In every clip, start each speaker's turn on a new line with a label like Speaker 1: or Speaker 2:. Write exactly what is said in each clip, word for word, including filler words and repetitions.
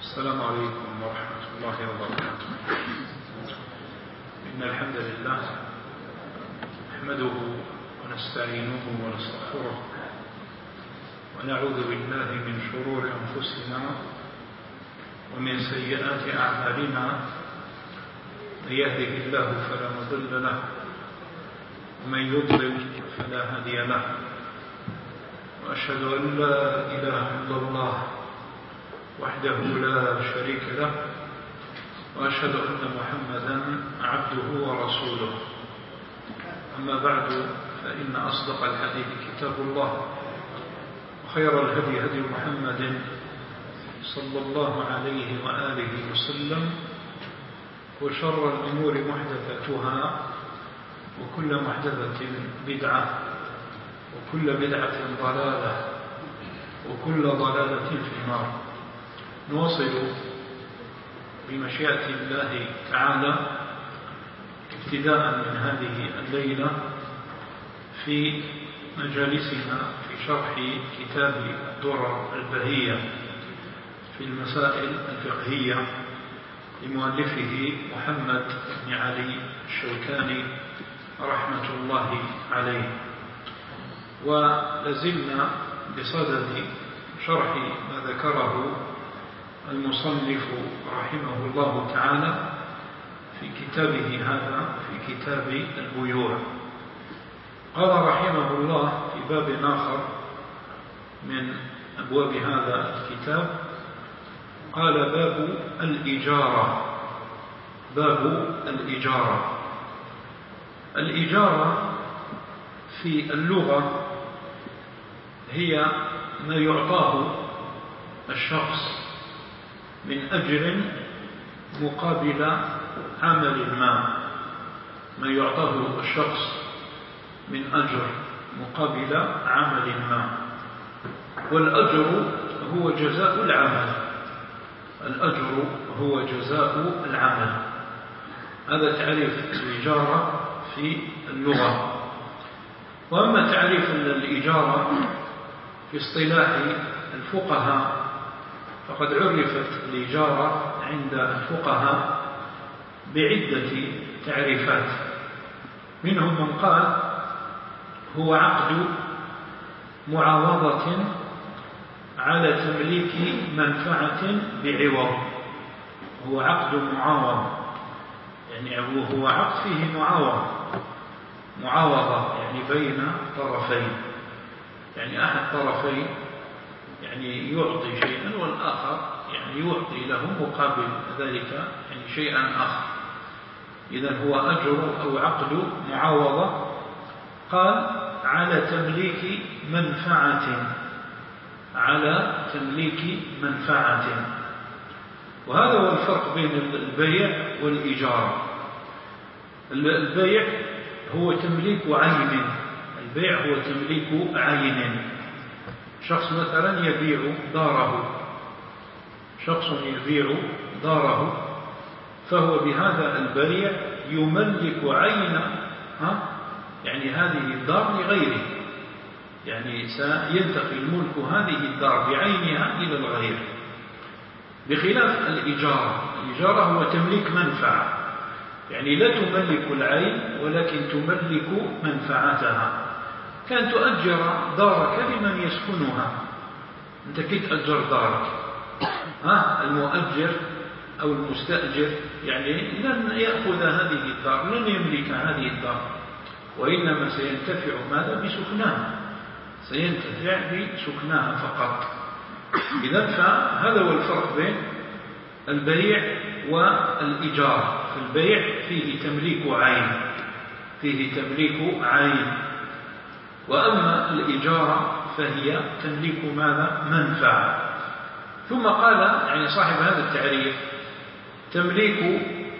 Speaker 1: السلام عليكم ورحمة الله وبركاته. إن الحمد لله نحمده ونستعينه ونستغفره ونعوذ بالله من شرور أنفسنا ومن سيئات أعمالنا. من يهده الله فلا مضل له ومن يضلل فلا هادي له، وأشهد أن لا إله إلا الله وحده لا شريك له، وأشهد أن محمدا عبده ورسوله. أما بعد، فإن أصدق الحديث كتاب الله، وخير الهدي هدي محمد صلى الله عليه وآله وسلم، وشر الأمور محدثاتها، وكل محدثة بدعة، وكل بدعة ضلالة، وكل ضلالة في النار. نواصل بمشيئة الله تعالى ابتداء من هذه الليلة في مجالسنا في شرح كتاب الدرر البهية في المسائل الفقهية لمؤلفه محمد بن علي الشوكاني رحمة الله عليه. ولازلنا بصدد شرح ما ذكره المصنف رحمه الله تعالى في كتابه هذا، في كتاب البيوع. قال رحمه الله في باب آخر من أبواب هذا الكتاب، قال باب الإجارة. باب الإجارة. الإجارة في اللغة هي ما يعطاه الشخص من أجر مقابل عمل ما. ما يعطاه الشخص من أجر مقابل عمل ما. والأجر هو جزاء العمل. الأجر هو جزاء العمل. هذا تعريف الإجارة في اللغة. وأما تعريف الإجارة في اصطلاح الفقهاء، فقد عرفت الإجارة عند الفقهاء بعدة تعريفات. منهم من قال هو عقد معاوضة على تمليك منفعة بعوض. هو عقد معاوضة، يعني هو عقد فيه معاوضة معاوضة يعني بين طرفين، يعني أحد طرفين يعني يعطي شيئا والآخر يعني يعطي له مقابل ذلك يعني شيئا آخر. إذن هو أجر أو عقد معاوضة. قال على تمليك منفعة، على تمليك منفعة. وهذا هو الفرق بين البيع والإجارة. البيع هو تمليك عين. البيع هو تمليك عين. شخص مثلا يبيع داره، شخص يبيع داره، فهو بهذا البيع يملك عين ها يعني هذه الدار لغيره، يعني سينتقل ملك هذه الدار بعينها إلى الغير. بخلاف الإجارة. الإجارة هو تمليك منفعة، يعني لا تملك العين ولكن تملك منفعتها. كان تؤجر دارك لمن يسكنها. أنت كي تأجر دارك، ها المؤجر أو المستأجر يعني لن يأخذ هذه الدار، لن يملك هذه الدار، وإنما سينتفع ماذا؟ بسكنها، سينتفع بسكنها فقط. إذن فهذا هو الفرق بين البيع والإجارة. في البيع فيه تمليك عين، فيه تمليك عين. وأما الإجارة فهي تمليك ماذا؟ منفعة. ثم قال يعني صاحب هذا التعريف تمليك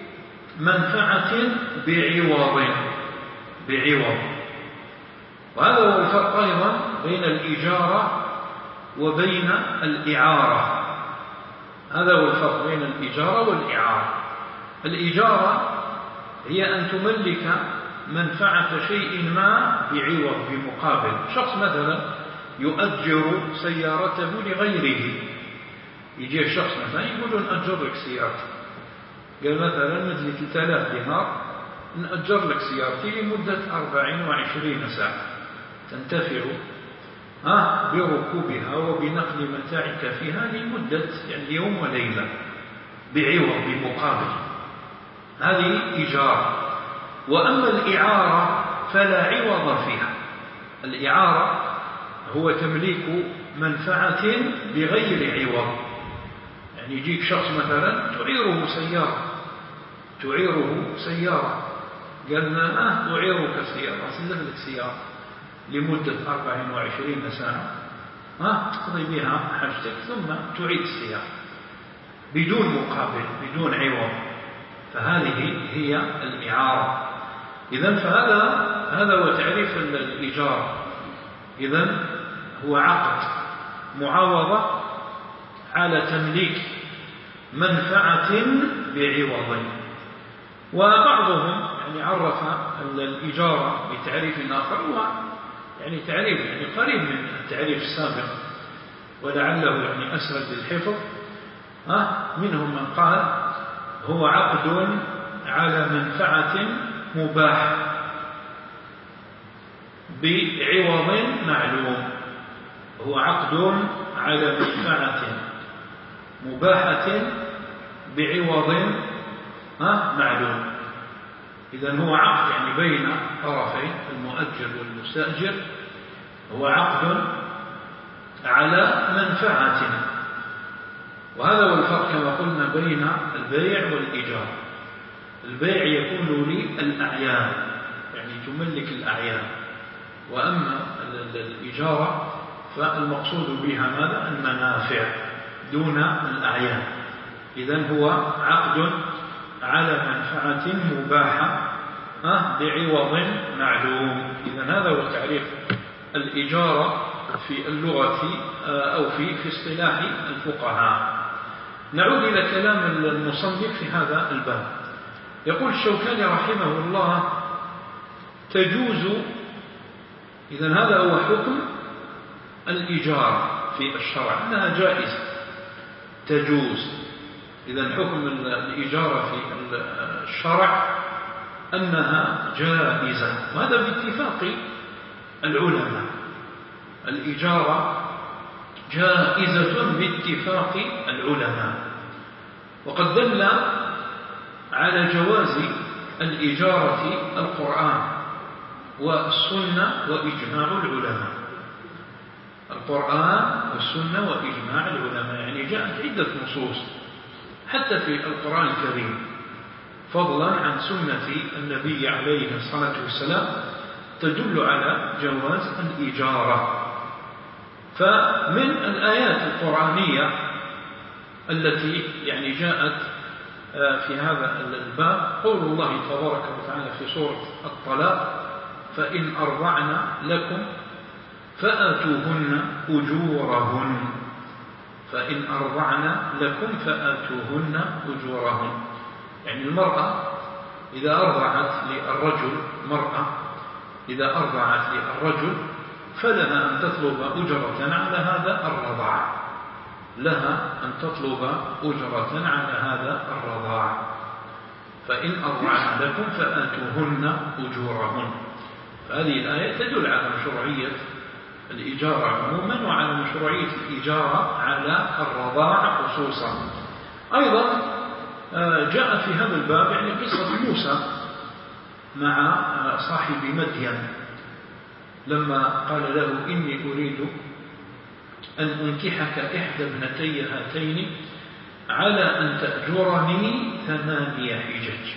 Speaker 1: منفعة بعوض. بعوض. وهذا هو الفرق أيضا بين الإجارة وبين الإعارة. هذا هو الفرق بين الإجارة والإعارة. الإجارة هي أن تملك منفعة شيء ما بعوض، بمقابل. شخص مثلا يؤجر سيارته لغيره، يجي شخص مثلا يقول له نأجر لك سيارتي، قال مثلا مثل ثلاثة آلاف دينار نأجر لك سيارتي لمدة أربعين وعشرين ساعة تنتفع ها بركوبها وبنقل متاعك فيها لمدة يعني يوم وليلة بعوض بمقابل. هذه إيجار. وأما الإعارة فلا عوض فيها. الإعارة هو تمليك منفعة بغير عوض. يعني يجيك شخص مثلا تعيره سيارة تعيره سيارة قالنا آه أعيرك سيارة أسلم لك سيارة لمدة أربع وعشرين ساعة آه تقضي بها حاجتك ثم تعيد السيارة بدون مقابل بدون عوض، فهذه هي الإعارة. إذن فهذا هذا هو تعريف الإيجار. إذن هو عقد معاوضة على تمليك منفعة بعوض. وبعضهم يعني عرف الإجارة بتعريف آخر هو يعني تعريف يعني قريب من التعريف السابق ولعله يعني أسهل للحفظ. ها منهم من قال هو عقد على منفعة مباح بعوض معلوم. هو عقد على منفعة مباحة بعوض معلوم. إذن هو عقد يعني بين طرفين المؤجر والمستأجر، هو عقد على منفعة. وهذا هو الفرق كما قلنا بين البيع والإيجار. البيع يكون للأعيان يعني تملك الأعيان، وأما الإجارة فالمقصود بها ماذا؟ المنافع دون الأعيان. إذن هو عقد على منفعة مباحة بعوض معلوم. إذن هذا هو تعريف الإجارة في اللغة أو في في اصطلاح الفقهاء. نعود إلى كلام المصنف في هذا الباب. يقول الشوكاني رحمه الله تجوز. إذن هذا هو حكم الإجارة في الشرع أنها جائزة تجوز. إذن حكم الإجارة في الشرع أنها جائزة، وهذا باتفاق العلماء. الإجارة جائزة باتفاق العلماء. وقد دل على جواز الإجارة القرآن والسنة وإجماع العلماء. القرآن والسنة وإجماع العلماء يعني جاءت عدة نصوص حتى في القرآن الكريم، فضلا عن سنة النبي عليه الصلاة والسلام، تدل على جواز الإجارة. فمن الآيات القرآنية التي يعني جاءت في هذا الباب قول الله تبارك وتعالى في سورة الطلاق: فإن أرضعن لكم فآتوهن أجورهن. فإن أرضعن لكم فآتوهن أجورهن. يعني المرأة إذا أرضعت للرجل مرأة إذا أرضعت للرجل فلها أن تطلب أجرة على هذا الرضاع لها أن تطلب أجرة على هذا الرضاع. فإن أرضعن لكم فآتوهن أجورهن. فهذه الآية تدل على مشروعية الإجارة عموما وعلى مشروعية الإجارة على الرضاع خصوصا. أيضا جاء في هذا الباب يعني قصة موسى مع صاحب مدين لما قال له: إني أريد أن أنكحك إحدى ابنتي هاتين على أن تأجرني ثمانية حجج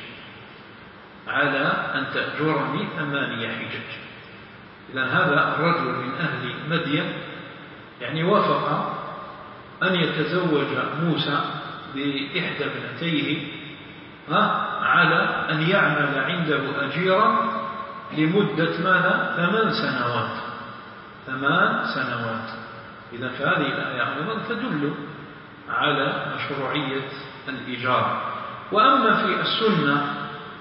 Speaker 1: على أن تأجرني ثمانية حجج. إذن هذا الرجل من أهل مدين يعني وافق أن يتزوج موسى بإحدى ابنتيه على أن يعمل عنده أجيرا لمدة ماذا؟ ثمان سنوات ثمان سنوات. إذن فهذه الآية أيضا تدل على مشروعية الإيجار. وأما في السنة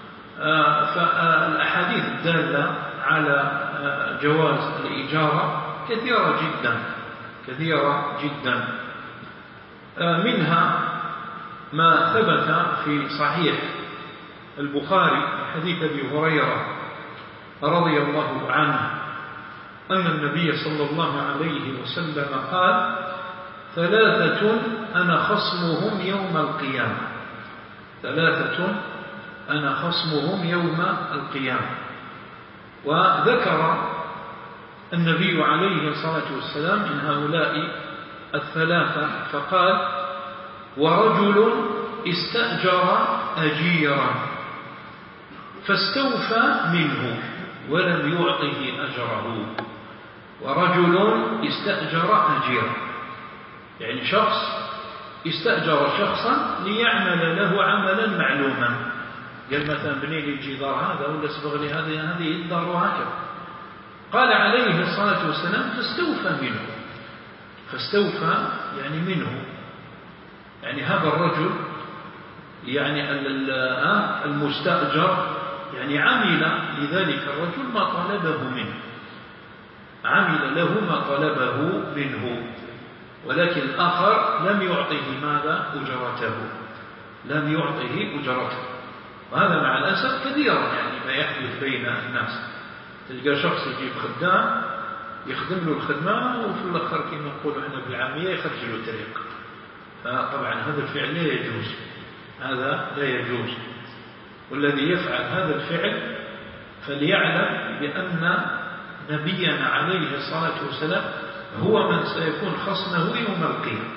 Speaker 1: فالأحاديث الدالة على جواز الإيجارة كثيرة جدا كثيرة جدا. منها ما ثبت في صحيح البخاري حديث أبي هريرة رضي الله عنه أن النبي صلى الله عليه وسلم قال: ثلاثة أنا خصمهم يوم القيامة. ثلاثة أنا خصمهم يوم القيامة. وذكر النبي عليه الصلاة والسلام من هؤلاء الثلاثة فقال: ورجل استأجر أجيرا فاستوفى منه ولم يعطه أجره. ورجل استأجر أجيرا، يعني شخص استأجر شخصا ليعمل له عملا معلوما، قال مثلا بني لي الجدار هذا ولا اسبغ لي هذه هذه الدار وهكذا. قال عليه الصلاة والسلام: فاستوفى منه. فاستوفى يعني منه، يعني هذا الرجل يعني المستأجر يعني عمل لذلك الرجل ما طلبه منه، عمل له ما طلبه منه، ولكن الآخر لم يعطه ماذا؟ أجرته، لم يعطه أجرته. وهذا مع الأسف كثيرا يعني ما يحدث بين الناس. تلقى شخص يجيب خدام يخدم له الخدمة وفي الآخر كما نقول احنا بالعامية يخرج له طريق. فطبعا هذا الفعل لا يجوز، هذا لا يجوز. والذي يفعل هذا الفعل فليعلم بأن نبينا عليه الصلاة والسلام هو من سيكون خصمه يوم القيامة.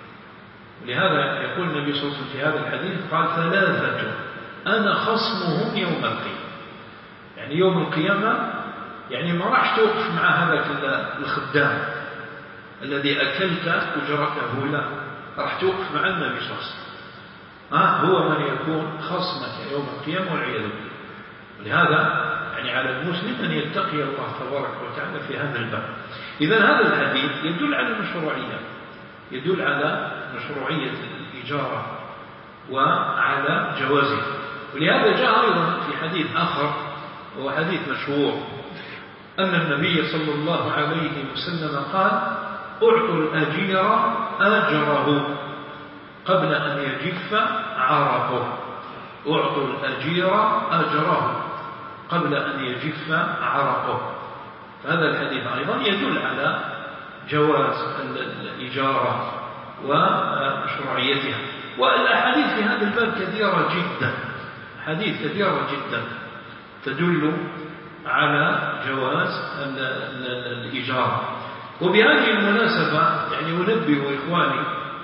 Speaker 1: ولهذا يقول النبي صلى الله عليه وسلم في هذا الحديث قال: ثلاثة أنا خصمهم يوم القيامة. يعني يوم القيامة يعني ما راح توقف مع هذا الخدام الذي أكلت أجرته له، راح توقف مع النبي صلى الله عليه وسلم. ها هو من يكون خصمك يوم القيامة والعياذ بالله. ولهذا يعني على المسلم أن يتقي الله تبارك وتعالى في هذا الباب. إذن هذا الحديث يدل على المشروعية، يدل على مشروعية الإجارة وعلى جوازه. ولهذا جاء أيضا في حديث آخر وهو حديث مشهور أن النبي صلى الله عليه وسلم قال: أعطوا الأجير أجره قبل أن يجف عرقه. أعطوا الأجير أجره قبل أن يجف عرقه. فهذا الحديث أيضا يدل على جواز الإجارة ومشروعيتها. والأحاديث في هذا الباب كثيرة جدا، حديث كثيرة جدا تدل على جواز الإجارة. وبهذه المناسبة يعني أنبه إخواني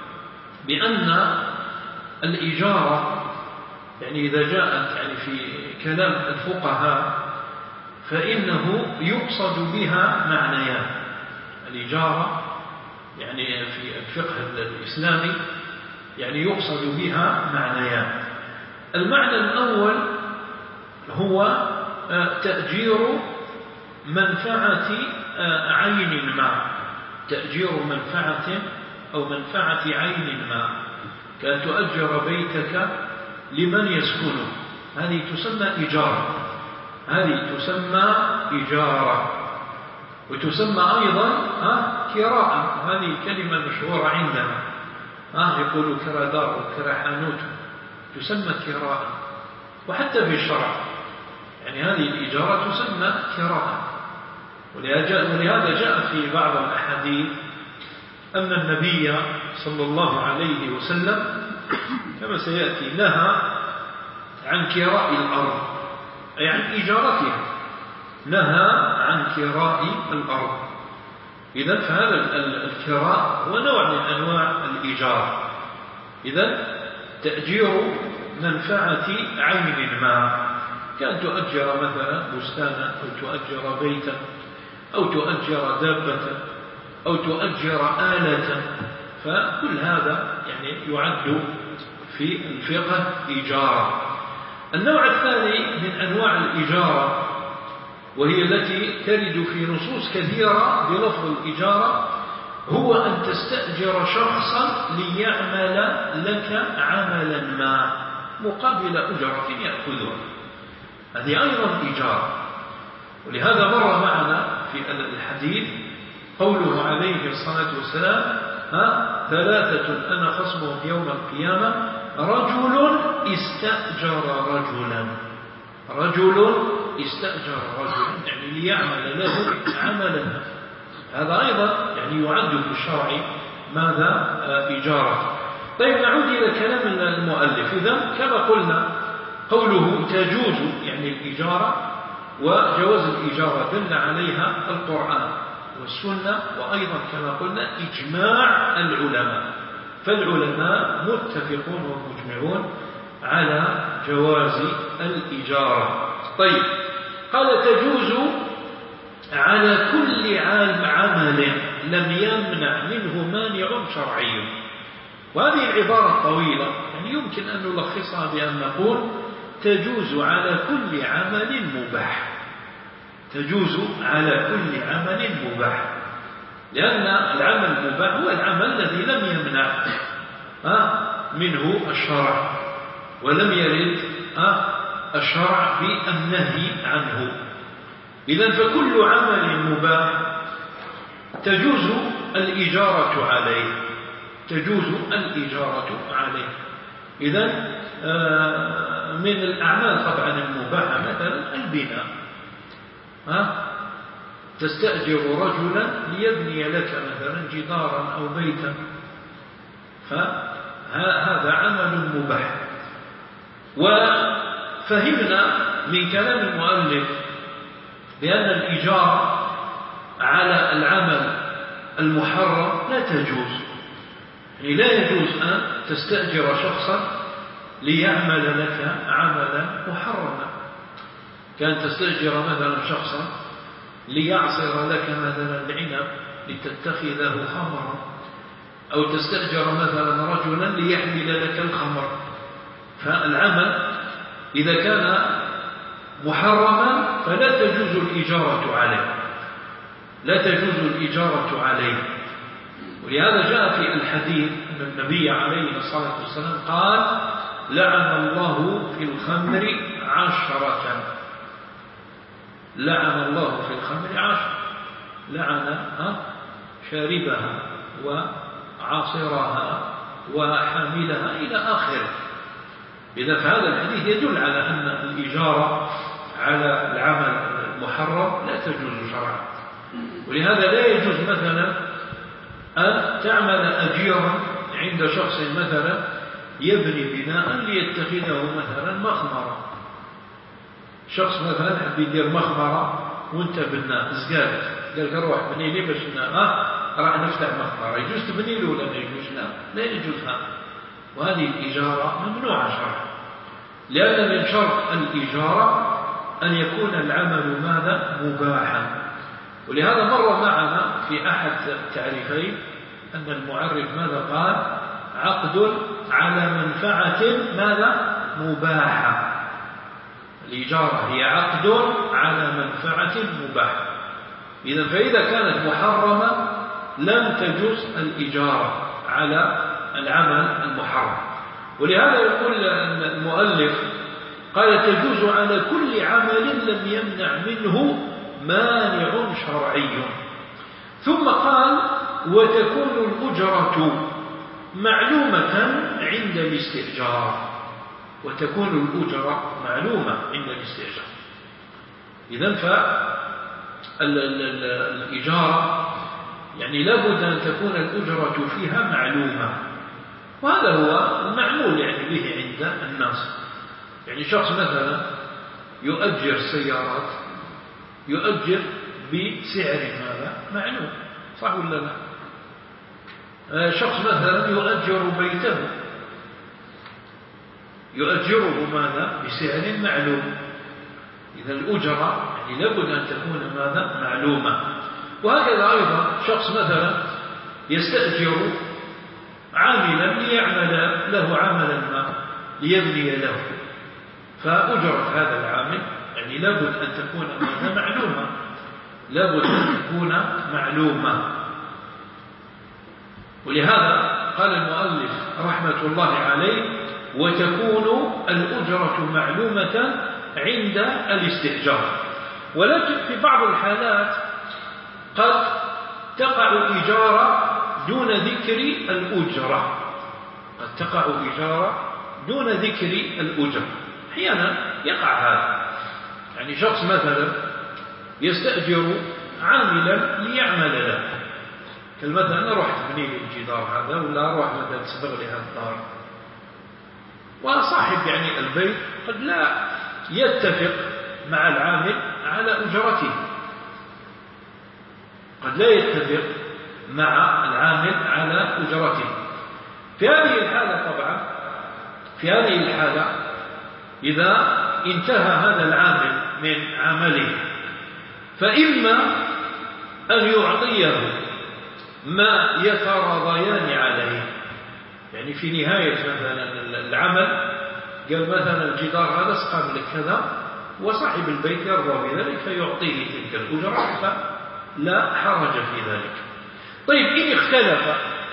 Speaker 1: بأن الإجارة يعني إذا جاءت يعني في كلام الفقهاء فإنه يقصد بها معنيان. الإجارة يعني في الفقه الإسلامي يعني يقصد بها معنيان. المعنى الأول هو تأجير منفعة عين ما، تأجير منفعة أو منفعة عين ما، كأن تؤجر بيتك لمن يسكنه، هذه تسمى إجارة، هذه تسمى إجارة. وتسمى أيضا كراء، هذه كلمة مشهورة عندنا، يقولوا كرا دار وكرا حانوت، تسمى كراء. وحتى في الشرع يعني هذه الإجارة تسمى كراء. ولهذا جاء في بعض الأحاديث أن النبي صلى الله عليه وسلم كما سيأتي نهى عن كراء الأرض، أي عن إجارتها، نهى عن كراء الأرض. إذن فهذا الكراء هو نوع من أنواع الإيجار. إذن تأجير منفعة عين ما، كان تؤجر مثلا بستانا أو تؤجر بيتا أو تؤجر دابة أو تؤجر آلة، فكل هذا يعني يعد في الفقه إيجارا. النوع الثاني من أنواع الإيجارة وهي التي ترد في نصوص كثيرة بلفظ الإجارة هو أن تستأجر شخصا ليعمل لك عملا ما مقابل أجرة يأخذها، هذه أيضا إيجار. ولهذا مر معنا في الحديث قوله عليه الصلاة والسلام: ها ثلاثة أنا خصمهم يوم القيامة: رجل استأجر رجلا رجل استأجر رجلا يعني ليعمل له عملا، هذا أيضا يعني يعد في الشرع ماذا؟ إجارة. طيب نعود إلى كلام المؤلف. إذن كما قلنا قوله تجوز يعني الإجارة، وجواز الإجارة دل عليها القرآن والسنة، وأيضا كما قلنا إجماع العلماء، فالعلماء متفقون ومجمعون على جواز الإجارة. طيب قال تجوز على كل عمل لم يمنع منه مانع شرعي. وهذه العبارة الطويلة يعني يمكن أن نلخصها بأن نقول تجوز على كل عمل مباح، تجوز على كل عمل مباح، لأن العمل المباح هو العمل الذي لم يمنع منه الشرع ولم يرد الشرع بالنهي عنه. إذن فكل عمل مباح تجوز الإجارة عليه، تجوز الإجارة عليه. إذن من الأعمال طبعا المباحة مثلا البناء، ها تستأجر رجلا ليبني لك مثلا جدارا أو بيتا، فهذا عمل مباح. وفهمنا من كلام المؤلف بأن الإجارة على العمل المحرم لا تجوز، يعني لا يجوز أن تستأجر شخصا ليعمل لك عملا محرما. كان تستأجر مثلا شخصا ليعصر لك مثلا العنب لتتخذه خمرا، أو تستأجر مثلا رجلا ليحمل لك الخمر، فالعمل إذا كان محرما فلا تجوز الإجارة عليه، لا تجوز الإجارة عليه. ولهذا جاء في الحديث أن النبي عليه الصلاة والسلام قال: لعن الله في الخمر عشرة، لعن الله في الخمر عشرة، لعن شاربها وعاصرها وحاملها إلى آخره. إذا فهذا الحديث يدل على أن الإجارة على العمل المحرم لا تجوز شرعا. ولهذا لا يجوز مثلا أن تعمل أجيرا عند شخص مثلا يبني بناء ليتخذه مثلا مخمرة، شخص مثلا حب يدير مخمرة وانت بناء زقالت، قال لك روح بني لي باش راح نفتح مخمرة، يجوز تبني له ولا ما يجوز؟ لا لا يجوز هذا. وهذه الإجارة ممنوعة شرعا، لأن من شرط الإجارة أن يكون العمل ماذا؟ مباحا. ولهذا مر معنا في أحد التعريفين أن المعرف ماذا قال؟ عقد على منفعة ماذا؟ مباحة. الإجارة هي عقد على منفعة مباحة. إذا فإذا كانت محرمة لم تجوز الإجارة على العمل المحرم. ولهذا يقول المؤلف قال تجوز على كل عمل لم يمنع منه مانع شرعي. ثم قال وتكون الأجرة معلومة عند الاستئجار، وتكون الأجرة معلومة عند الاستئجار. إذن فالإجارة يعني لابد أن تكون الأجرة فيها معلومة، وهذا هو المعمول يعني به عند الناس. يعني شخص مثلا يؤجر سيارات يؤجر بسعر هذا معلوم، صح ولا لا؟ شخص مثلا يؤجر بيته يؤجره ماذا؟ بسعر معلوم. إذا الأجرة يعني لابد أن تكون ماذا؟ معلومة. وهكذا أيضا شخص مثلا يستأجر عاملا ليعمل له عملا ما ليبني له، فأجرة هذا العامل يعني لابد أن تكون ماذا؟ معلومة، لابد أن تكون معلومة. ولهذا قال المؤلف رحمة الله عليه وتكون الأجرة معلومة عند الاستئجار. ولكن في بعض الحالات قد تقع الإجارة دون ذكر الأجرة، قد تقع إجارة دون ذكر الأجرة. أحيانا يقع هذا، يعني شخص مثلا يستأجر عاملا ليعمل له، كالمثلا أروح تبني لي الجدار هذا، ولا أروح مثلا تسبغ لي هذا الدار، وصاحب يعني البيت قد لا يتفق مع العامل على أجرته، قد لا يتفق مع العامل على أجرته. في هذه الحالة طبعا في هذه الحالة إذا انتهى هذا العامل من عمله، فإما أن يعطيه ما يتراضيان عليه، يعني في نهاية مثلا العمل قال مثلا الجدار هذا سقام لك كذا، وصاحب البيت يرضى بذلك فيعطيه تلك الأجرة، فلا حرج في ذلك. طيب إن اختلف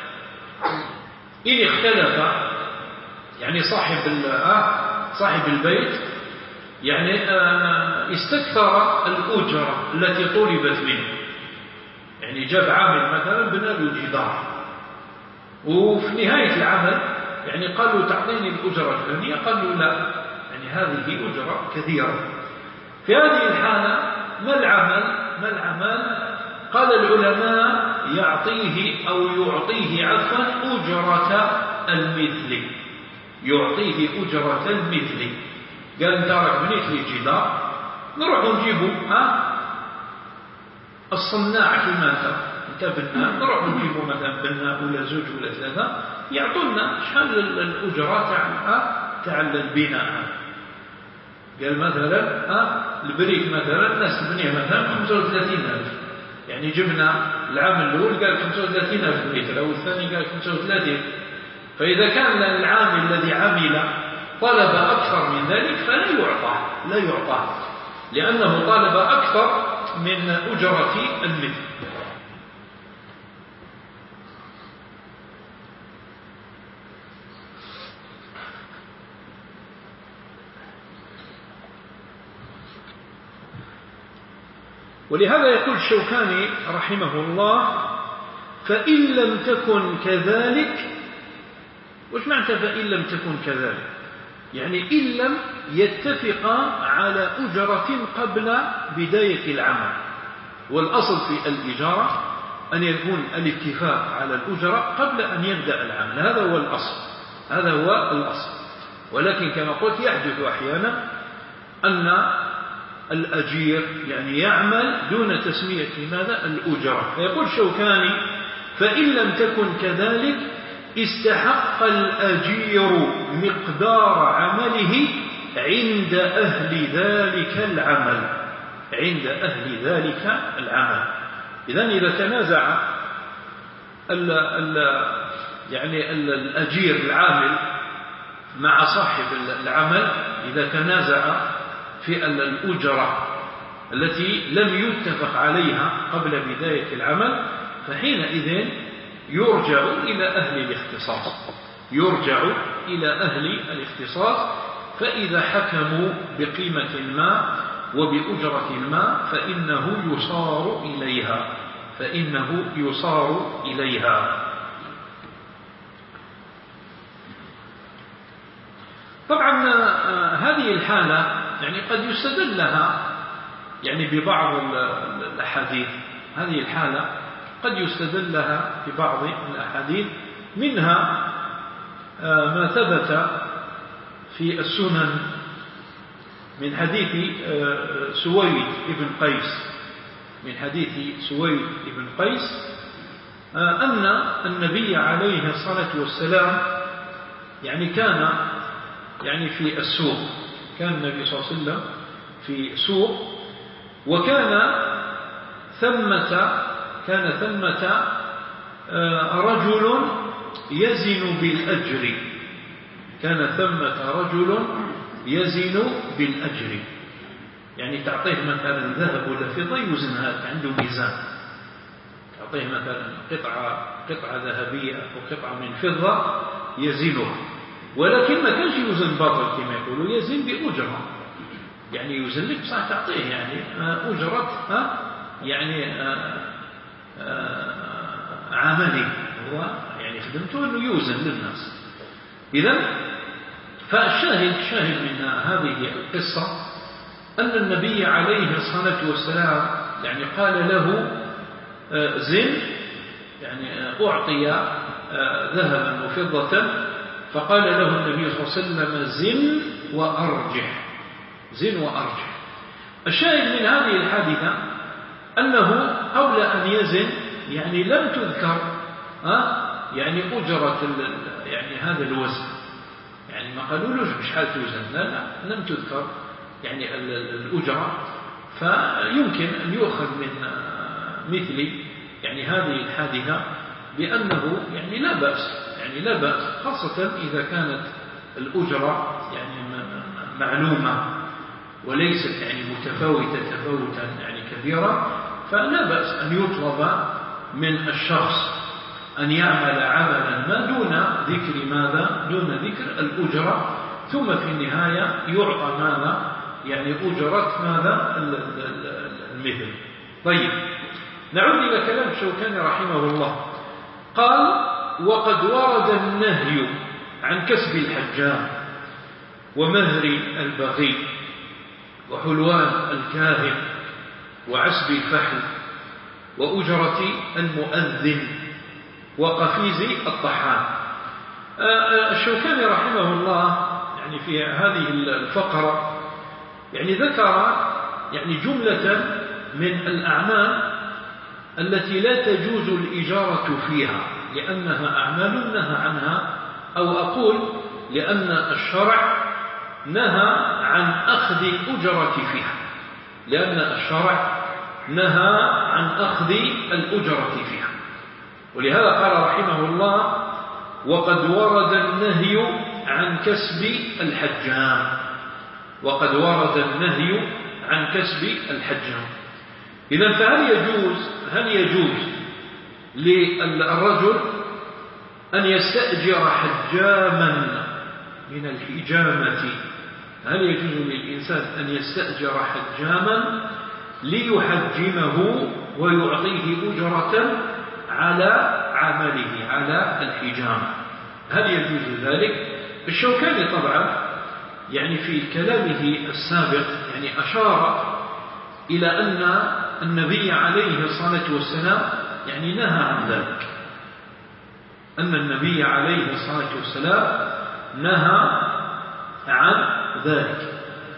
Speaker 1: إن اختلف يعني صاحب صاحب البيت يعني استكثر الأجرة التي طلبت منه، يعني جاب عامل مثلا بنى له جدار، وفي نهاية العمل يعني قال له تعطيني الأجرة الفلانية، قال له لا، يعني هذه أجرة كثيرة. في هذه الحالة ما العمل ما العمل قال العلماء يعطيه أو يعطيه عفوا أجرة المثل، يعطيه أجرة المثل. قال انت راك بنيت لي جدار، نروح نجيبه ها الصناع كما انت انت بناء، نروح نجيبه مثلا بناء ولا زوج ولا ثلاثة، يعطونا شحال الأجرة تاع تاع البناء. قال مثلا ها البريك مثلا الناس تبنيه مثلا خمسة وثلاثين ألف، يعني جبنا العام الأول قال خمسة وثلاثين ألف متر، أو الثاني قال خمسة وثلاثين. فإذا كان العامل الذي عمل طلب أكثر من ذلك فلا يعطى لا يعطى لأنه طالب أكثر من أجرة المثل. ولهذا يقول الشوكاني رحمه الله: فإن لم تكن كذلك. وش معنى فإن لم تكن كذلك؟ يعني إن لم يتفقا على أجرة قبل بداية العمل. والأصل في الإجارة أن يكون الاتفاق على الأجرة قبل أن يبدأ العمل، هذا هو الأصل هذا هو الأصل ولكن كما قلت يحدث أحيانا أن الأجير يعني يعمل دون تسمية ماذا الأجرة. فيقول شوكاني: فإن لم تكن كذلك استحق الأجير مقدار عمله عند أهل ذلك العمل عند أهل ذلك العمل. إذن إذا تنازع ال ال يعني ال الأجير العامل مع صاحب العمل، إذا تنازع في الأجرة التي لم يتفق عليها قبل بداية العمل، فحينئذ يرجع إلى أهل الاختصاص يرجع إلى أهل الاختصاص فإذا حكموا بقيمة ما وبأجرة ما فإنه يصار إليها فإنه يصار إليها. طبعا هذه الحالة يعني قد يستدل لها يعني ببعض الأحاديث هذه الحالة قد يستدل لها ببعض الأحاديث، منها ما ثبت في السنن من حديث سويد بن قيس من حديث سويد بن قيس أن النبي عليه الصلاة والسلام يعني كان يعني في السوق كان النبي صلى الله عليه وسلم في سوق، وكان ثمة كان ثمة رجل يزن بالأجر كان ثمة رجل يزن بالأجر يعني تعطيه مثلا ذهب ولا فضة يوزنها، عنده ميزان، تعطيه مثلا قطعة قطعة ذهبية أو قطعة من فضة يزنها، ولكن ما كانش يوزن باطل كما يقولوا، يزن بأجرة يعني يوزن لك بصح تعطيه يعني أجرة يعني عمله ويعني خدمته أنه يوزن للناس. إذن فالشاهد شاهد من هذه القصة أن النبي عليه الصلاة والسلام يعني قال له زن، يعني أعطي ذهبا وفضة، فقال له النبي صلى الله عليه وسلم زن وأرجح، زن وأرجح. الشاهد من هذه الحادثة أنه قبل أن يزن يعني لم تذكر أه؟ يعني أجرة يعني هذا الوزن، يعني ما قالوا له بشحال توزن، لا لا لم تذكر يعني الأجرة. فيمكن أن يؤخذ من مثل يعني هذه الحادثة بأنه يعني لا بأس، يعني لا بأس، خاصة إذا كانت الأجرة يعني معلومة وليست يعني متفاوتة تفاوتا يعني كبيرا، فلا بأس أن يطلب من الشخص أن يعمل عملا ما دون ذكر ماذا؟ دون ذكر الأجرة، ثم في النهاية يعطى ماذا؟ يعني أجرة ماذا؟ المثل. طيب نعود إلى كلام الشوكاني رحمه الله. قال: وقد ورد النهي عن كسب الحجام ومهر البغي وحلوان الكاهن وعسب الفحل وأجرة المؤذن وقفيز الطحان. الشوكاني رحمه الله يعني في هذه الفقرة يعني ذكر يعني جملة من الأعمال التي لا تجوز الإجارة فيها، لأنها أعمال نهى عنها، أو أقول لأن الشرع نهى عن أخذ الأجرة فيها، لأن الشرع نهى عن أخذ الأجرة فيها. ولهذا قال رحمه الله: وقد ورد النهي عن كسب الحجام، وقد ورد النهي عن كسب الحجام. إذن فهل يجوز هل يجوز للرجل أن يستأجر حجاما من الحجامة؟ هل يجوز للإنسان أن يستأجر حجاما ليحجمه ويعطيه أجرة على عمله على الحجامة؟ هل يجوز ذلك؟ الشوكاني طبعا يعني في كلامه السابق يعني أشار إلى أن النبي عليه الصلاة والسلام يعني نهى عن ذلك، أن النبي عليه الصلاة والسلام نهى عن ذلك.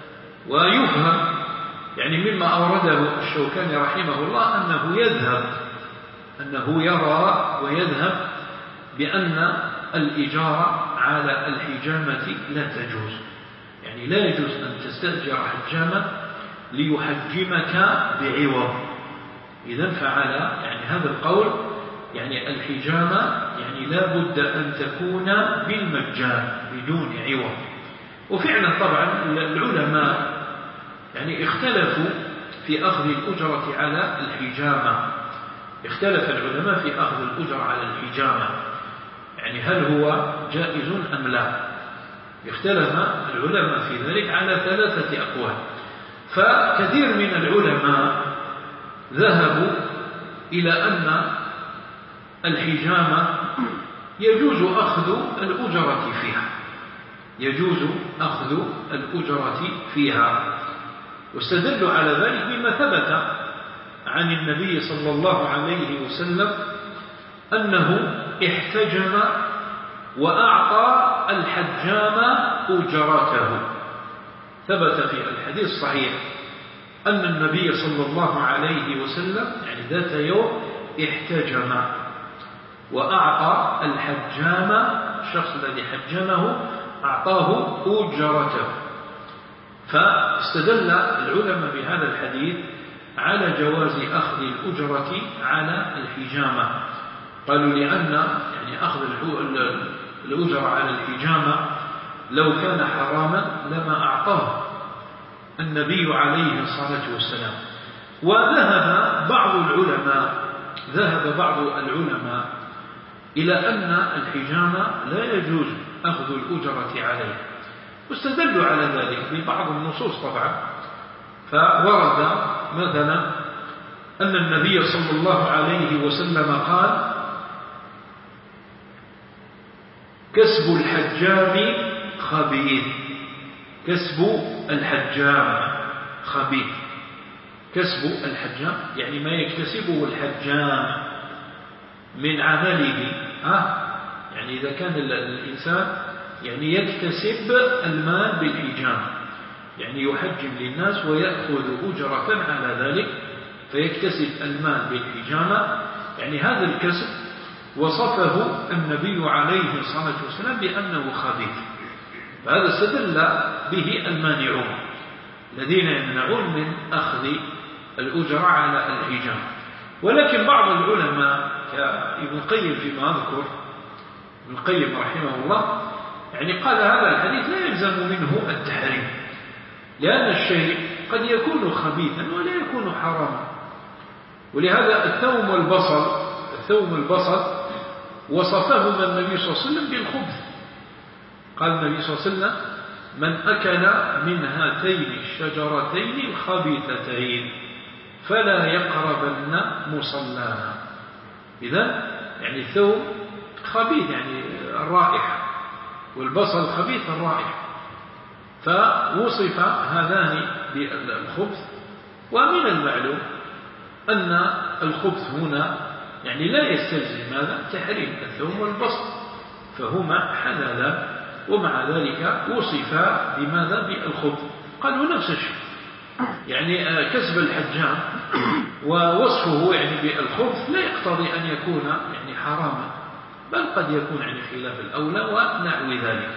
Speaker 1: ويفهم يعني مما أورده الشوكاني رحمه الله أنه يذهب أنه يرى ويذهب بأن الإجارة على الحجامة لا تجوز، يعني لا يجوز أن تستأجر حجاما ليحجمك بعوض. إذن فعلى يعني هذا القول يعني الحجامة يعني لا بد أن تكون بالمجان بدون عوض. وفعلا طبعا العلماء يعني اختلفوا في أخذ الأجرة على الحجامة، اختلف العلماء في أخذ الأجرة على الحجامة، يعني هل هو جائز أم لا؟ اختلف العلماء في ذلك على ثلاثة أقوال. فكثير من العلماء ذهبوا إلى أن الحجامة يجوز أخذ الأجرة فيها، يجوز أخذ الأجرة فيها، واستدلوا على ذلك بما ثبت عن النبي صلى الله عليه وسلم أنه احتجم وأعطى الحجام أجرته. ثبت في الحديث الصحيح أن النبي صلى الله عليه وسلم يعني ذات يوم احتجم وأعطى الحجام، الشخص الذي حجمه أعطاه أجرته. فاستدل العلماء بهذا الحديث على جواز أخذ الأجرة على الحجامة. قالوا لأن يعني أخذ الأجرة على الحجامة لو كان حراما لما أعطاه النبي عليه الصلاة والسلام. وذهب بعض العلماء ذهب بعض العلماء إلى أن الحجامة لا يجوز أخذ الأجرة عليه، واستدلوا على ذلك ببعض النصوص طبعا. فورد مثلا أن النبي صلى الله عليه وسلم قال: كسب الحجام خبيث. كسب الحجام خبيث. كسب الحجام يعني ما يكتسبه الحجام من عمله. ها يعني إذا كان الإنسان يعني يكتسب المال بالحجام، يعني يحجم للناس ويأخذ أجرة على ذلك فيكتسب المال بالحجامة، يعني هذا الكسب وصفه النبي عليه الصلاة والسلام بأنه خبيث. فهذا استدل به المانعون الذين يمنعون من أخذ الأجرة على الحجام. ولكن بعض العلماء كابن القيم فيما أذكر، ابن القيم رحمه الله يعني قال هذا الحديث لا يلزم منه التحريم، لأن الشيء قد يكون خبيثا ولا يكون حراما. ولهذا الثوم والبصل الثوم والبصل وصفهما النبي صلى الله عليه وسلم بالخبث. قال النبي صلى الله عليه وسلم من أكل من هاتين الشجرتين الخبيثتين فلا يقربن مصلانا. إذن يعني الثوم خبيث يعني الرائحة، والبصل خبيث الرائحة، فوصف هذان بالخبث. ومن المعلوم أن الخبث هنا يعني لا يستلزم ماذا؟ تحريم الثوم والبصل، فهما حلالا، ومع ذلك وصفا بماذا؟ بالخبث. قالوا نفس الشيء، يعني كسب الحجام ووصفه يعني بالخبث لا يقتضي أن يكون يعني حراما، بل قد يكون يعني خلاف الأولى ونحو ذلك.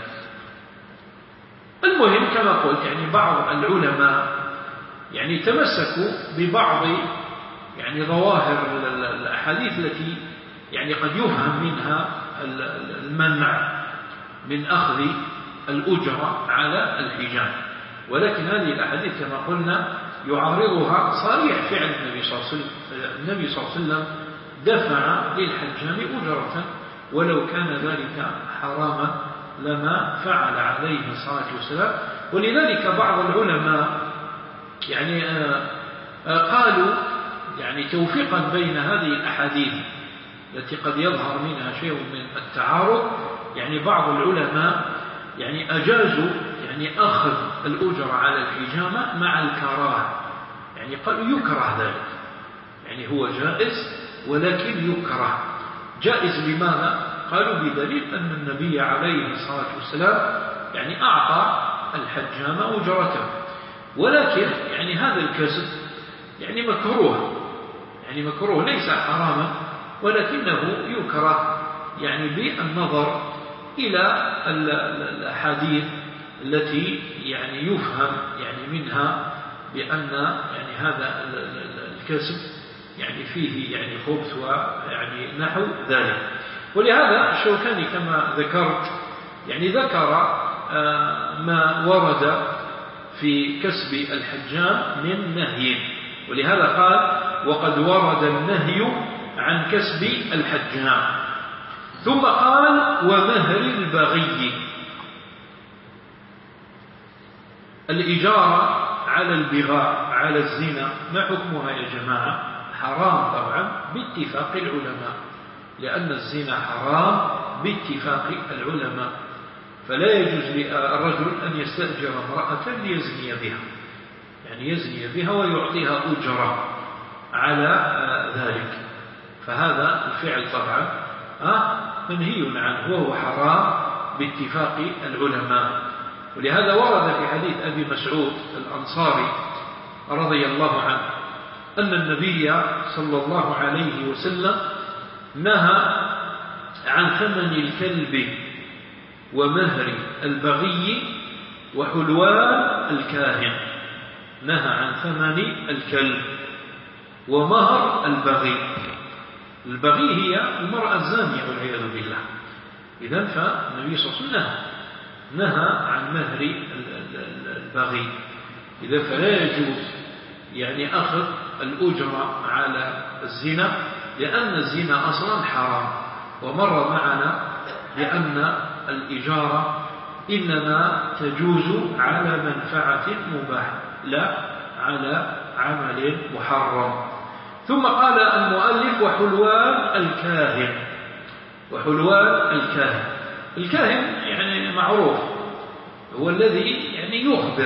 Speaker 1: المهم كما قلت يعني بعض العلماء يعني تمسكوا ببعض يعني ظواهر الأحاديث التي يعني قد يفهم منها المنع من أخذ الأجرة على الحجام، ولكن هذه الأحاديث كما قلنا يعارضها صريح فعل النبي صلى الله عليه وسلم. النبي صلى الله عليه وسلم دفع للحجام أجرة، ولو كان ذلك حراما لما فعل عليه الصلاة والسلام. ولذلك بعض العلماء يعني قالوا يعني توفيقا بين هذه الأحاديث التي قد يظهر منها شيء من التعارض، يعني بعض العلماء يعني أجازوا يعني أخذ الأجرة على الحجامة مع الكراهة، يعني قالوا يكره ذلك، يعني هو جائز ولكن يكره. جائز لماذا؟ قالوا بدليل أن النبي عليه الصلاة والسلام يعني أعطى الحجام أجرته، ولكن يعني هذا الكسب يعني مكروه، يعني مكروه ليس حراما، ولكنه يكره يعني بالنظر إلى الأحاديث التي يعني يفهم يعني منها بأن يعني هذا الكسب يعني فيه يعني خبث ويعني نحو ذلك. ولهذا الشوكاني كما ذكرت يعني ذكر ما ورد في كسب الحجام من نهي، ولهذا قال وقد ورد النهي عن كسب الحجام. ثم قال ومهر البغي. الإجارة على البغاء على الزنا ما حكمها يا جماعة؟ حرام طبعا باتفاق العلماء، لأن الزنا حرام باتفاق العلماء، فلا يجوز للرجل أن يستأجر امرأة ليزني بها، يعني يزني بها ويعطيها أجرة على ذلك، فهذا الفعل طبعا منهي عنه وهو حرام باتفاق العلماء. ولهذا ورد في حديث أبي مسعود الأنصاري رضي الله عنه أن النبي صلى الله عليه وسلم نهى عن ثمن الكلب ومهر البغي وحلوان الكاهن. نهى عن ثمن الكلب ومهر البغي. البغي هي المرأة الزانية والعياذ بالله. إذن فالنبي صلى الله عليه وسلم نهى عن مهر البغي. إذا فلا يجوز يعني أخذ الأجرة على الزنا، لأن الزنا أصلا حرام، ومر معنا لأن الإجارة إنما تجوز على منفعة مباحة لا على عمل محرم. ثم قال المؤلف وحلوان الكاهن. وحلوان الكاهن الكاهن يعني معروف هو الذي يعني يخبر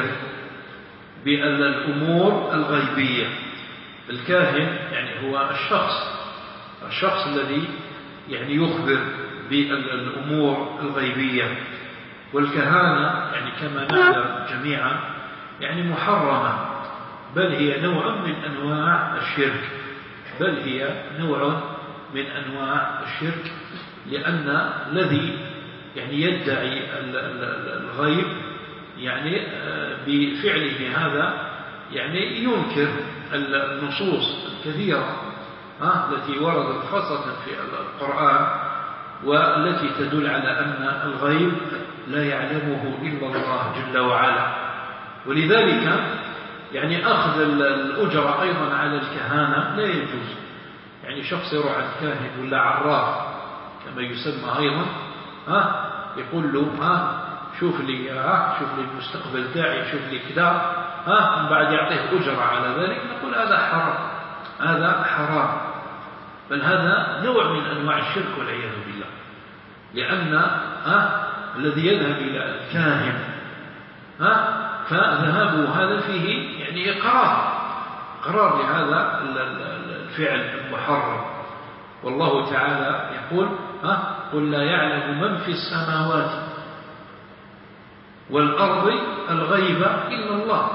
Speaker 1: بالأمور الغيبية. الكاهن يعني هو الشخص الشخص الذي يعني يخبر بالأمور الغيبية. والكهانة يعني كما نعلم جميعا يعني محرمة، بل هي نوع من أنواع الشرك بل هي نوع من أنواع الشرك لأن الذي يعني يدعي الغيب يعني بفعله هذا يعني ينكر النصوص الكثيرة التي وردت خاصة في القرآن والتي تدل على أن الغيب لا يعلمه إلا الله جل وعلا. ولذلك يعني أخذ الأجرة أيضا على الكهانة لا يجوز. يعني شخص يروح عند كاهن ولا عراف كما يسمى أيضا ها يقول له ها شوف لي ها شوف لي المستقبل تاعي شوف لي كذا ها من بعد يعطيه أجرة على ذلك، نقول هذا حرام هذا حرام بل هذا نوع من أنواع الشرك والعياذ بالله. لأن ها الذي يذهب إلى الكاهن ها فذهابه هذا فيه يعني إقرار إقرار لهذا الفعل المحرم. والله تعالى يقول ها قل لا يعلم من في السماوات والأرض الغيب إلا الله.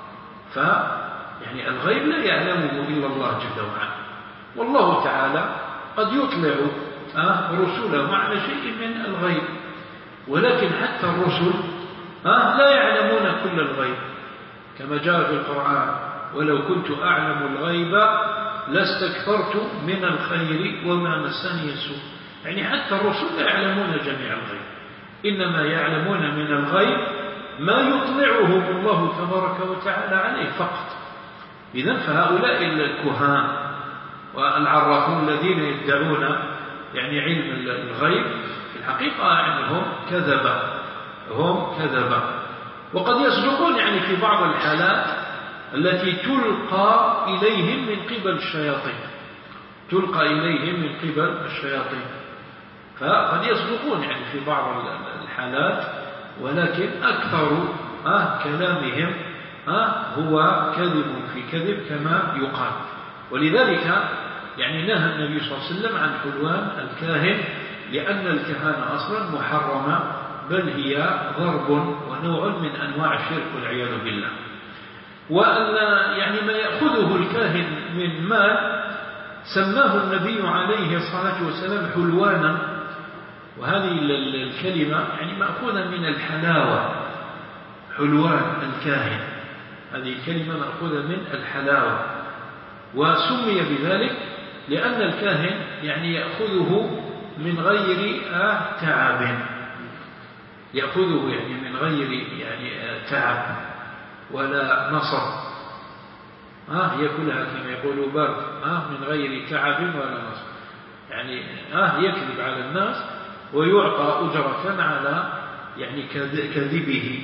Speaker 1: فيعني الغيب لا يعلمه إلا الله جل وعلا. والله تعالى قد يطلع رسوله على شيء من الغيب، ولكن حتى الرسل لا يعلمون كل الغيب كما جاء في القرآن ولو كنت أعلم الغيب لاستكثرت من الخير وما مسني السوء. يعني حتى الرسل لا يعلمون جميع الغيب، إنما يعلمون من الغيب ما يطلعهم الله تبارك وتعالى عليه فقط. إذن فهؤلاء الكهان والعرافون الذين يدعون يعني علم الغيب في الحقيقة يعني هم كذبة هم كذبة وقد يصدقون يعني في بعض الحالات التي تلقى إليهم من قبل الشياطين تلقى إليهم من قبل الشياطين فقد يصدقون يعني في بعض الحالات، ولكن أكثر آه كلامهم آه هو كذب في كذب كما يقال. ولذلك يعني نهى النبي صلى الله عليه وسلم عن حلوان الكاهن لأن الكهانة أصلا محرمة بل هي ضرب ونوع من أنواع الشرك والعياذ بالله. وأن يعني ما يأخذه الكاهن من مال سماه النبي عليه الصلاة والسلام حلوانا، وهذه الكلمة يعني مأخوذة من الحلاوة. حلوان الكاهن هذه الكلمة مأخوذة من الحلاوة، وسمي بذلك لأن الكاهن يعني يأخذه من غير تعب يأخذه يعني من غير يعني تعب ولا نصب ها يأكلها كما يقول برد ها من غير تعب ولا نصب. يعني ها يكذب على الناس ويعطى أجرة على يعني كذبه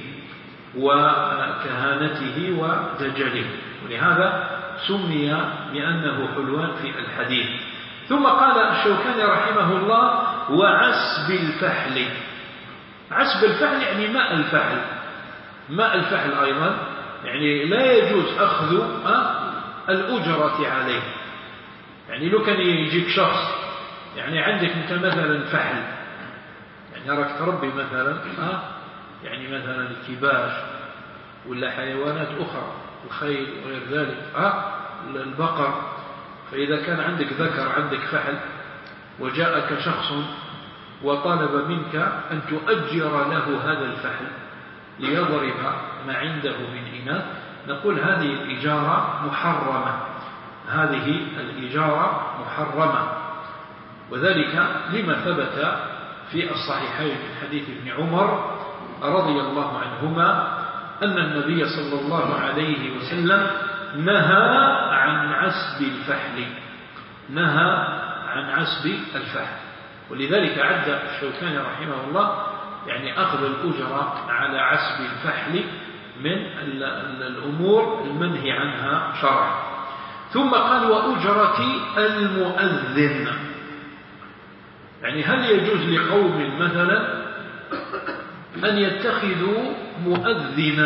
Speaker 1: وكهانته ودجله، ولهذا سمي بأنه حلوان في الحديث. ثم قال الشوكاني رحمه الله وعسب الفحل. عسب الفحل يعني ماء الفحل ماء الفحل أيضا يعني لا يجوز أخذ الأجرة عليه. يعني لو كان يجيك شخص يعني عندك أنت مثلا فحل يعني راك تربي مثلا يعني مثلا الكباش ولا حيوانات أخرى الخيل وغير ذلك البقر، فإذا كان عندك ذكر عندك فحل وجاءك شخص وطلب منك أن تؤجر له هذا الفحل ليضرب ما عنده من إناث، نقول هذه الإجارة محرمة هذه الإجارة محرمة. وذلك لما ثبت في الصحيحين من حديث ابن عمر رضي الله عنهما أن النبي صلى الله عليه وسلم نهى عن عسب الفحل نهى عن عسب الفحل. ولذلك عد الشوكاني رحمه الله يعني أخذ الأجرة على عسب الفحل من الأمور المنهي عنها شرعا. ثم قال وأجرة المؤذن. يعني هل يجوز لقوم مثلا أن يتخذوا مؤذنا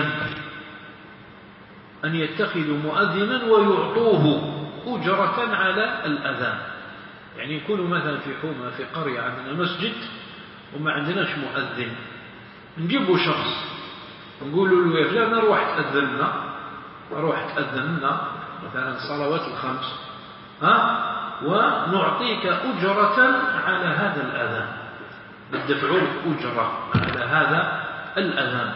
Speaker 1: أن يتخذوا مؤذنا ويعطوه أجرة على الأذان. يعني يكونوا مثلا في حومة في قرية عندنا مسجد وما عندناش مؤذن، نجيبوا شخص نقولوا له يا فلان روح تأذن لنا، روح تأذن لنا مثلا الصلوات الخمس، ها، ونعطيك أجرة على هذا الأذان، ندفعوا لك أجرة على هذا الأذان.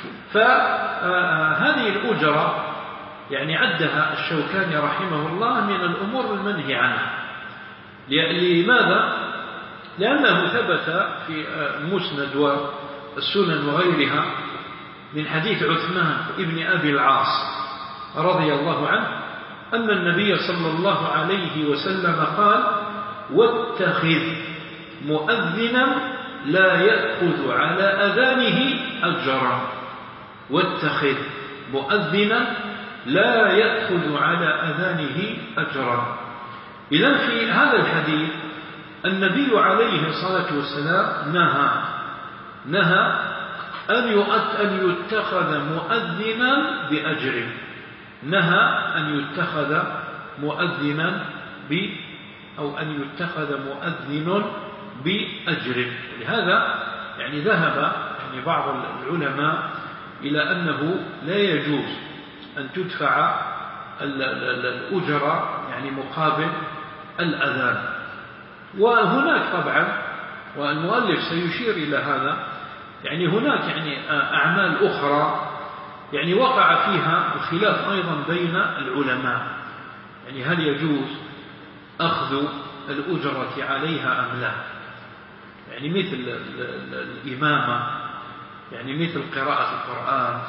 Speaker 1: فهذه الأجرة يعني عدها الشوكاني رحمه الله من الأمور المنهي عنها. لماذا؟ لأنه ثبت في المسند والسنن وغيرها من حديث عثمان ابن أبي العاص رضي الله عنه أن النبي صلى الله عليه وسلم قال: واتخذ مؤذنا لا يأخذ على أذانه أجرا. واتخذ مؤذنا لا يأخذ على أذانه أجرا. إذن في هذا الحديث النبي عليه الصلاة والسلام نهى نهى أن يتخذ مؤذنا بأجر، نهى أن يتخذ مؤذنا ب أو أن يتخذ مؤذن بأجر. لهذا يعني ذهب يعني بعض العلماء إلى أنه لا يجوز أن تدفع الأجرة يعني مقابل الأذان. وهناك طبعا، والمؤلف سيشير إلى هذا، يعني هناك يعني أعمال أخرى يعني وقع فيها الخلاف أيضا بين العلماء، يعني هل يجوز أخذ الأجرة عليها أم لا؟ يعني مثل الإمامة، يعني مثل قراءة القرآن،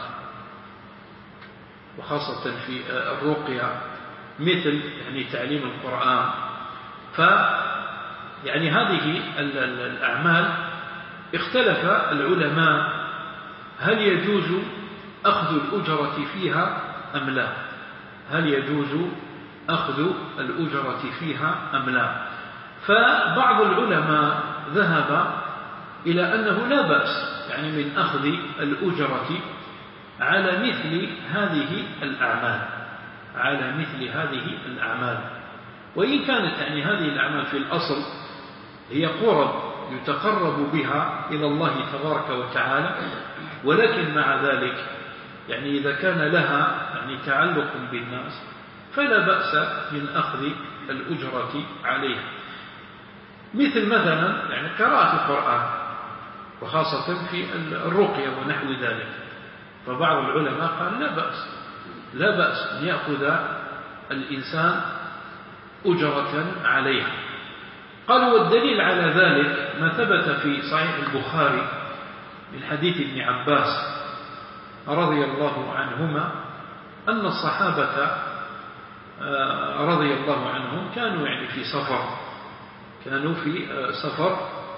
Speaker 1: وخاصة في الرقية، مثل يعني تعليم القرآن. ف يعني هذه الأعمال اختلف العلماء هل يجوز أخذ الأجرة فيها أم لا، هل يجوز أخذ الأجرة فيها أم لا. فبعض العلماء ذهب إلى أنه لا بأس يعني من أخذ الأجرة على مثل هذه الأعمال، على مثل هذه الأعمال، وإن كانت يعني هذه الأعمال في الأصل هي قرب يتقرب بها إلى الله تبارك وتعالى، ولكن مع ذلك يعني إذا كان لها يعني تعلق بالناس فلا بأس من أخذ الأجرة عليها. مثل مثلا يعني قراءة القرآن، وخاصة في الرقية ونحو ذلك، فبعض العلماء قال لا بأس لا بأس أن يأخذ الإنسان أجرة عليها. قالوا والدليل على ذلك ما ثبت في صحيح البخاري من حديث ابن عباس رضي الله عنهما أن الصحابة رضي الله عنهم كانوا يعني في سفر كانوا في سفر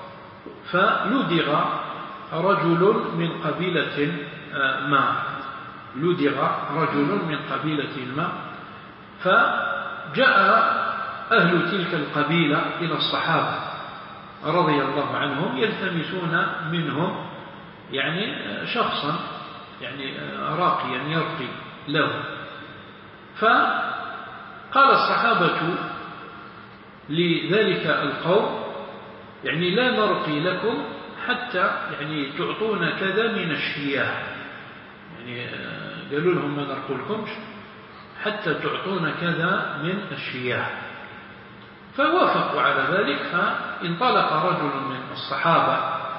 Speaker 1: فلدغ رجل من قبيلة ما لدغ رجل من قبيلة ما فجاء أهل تلك القبيلة إلى الصحابة رضي الله عنهم يلتمسون منهم يعني شخصا يعني راقيا يرقي له. فقال الصحابة لذلك القوم يعني لا نرقي لكم حتى يعني تعطونا كذا من الشياه، يعني قالوا لهم ما نرقلكمش حتى تعطونا كذا من الشياه. فوافقوا على ذلك، فانطلق رجل من الصحابة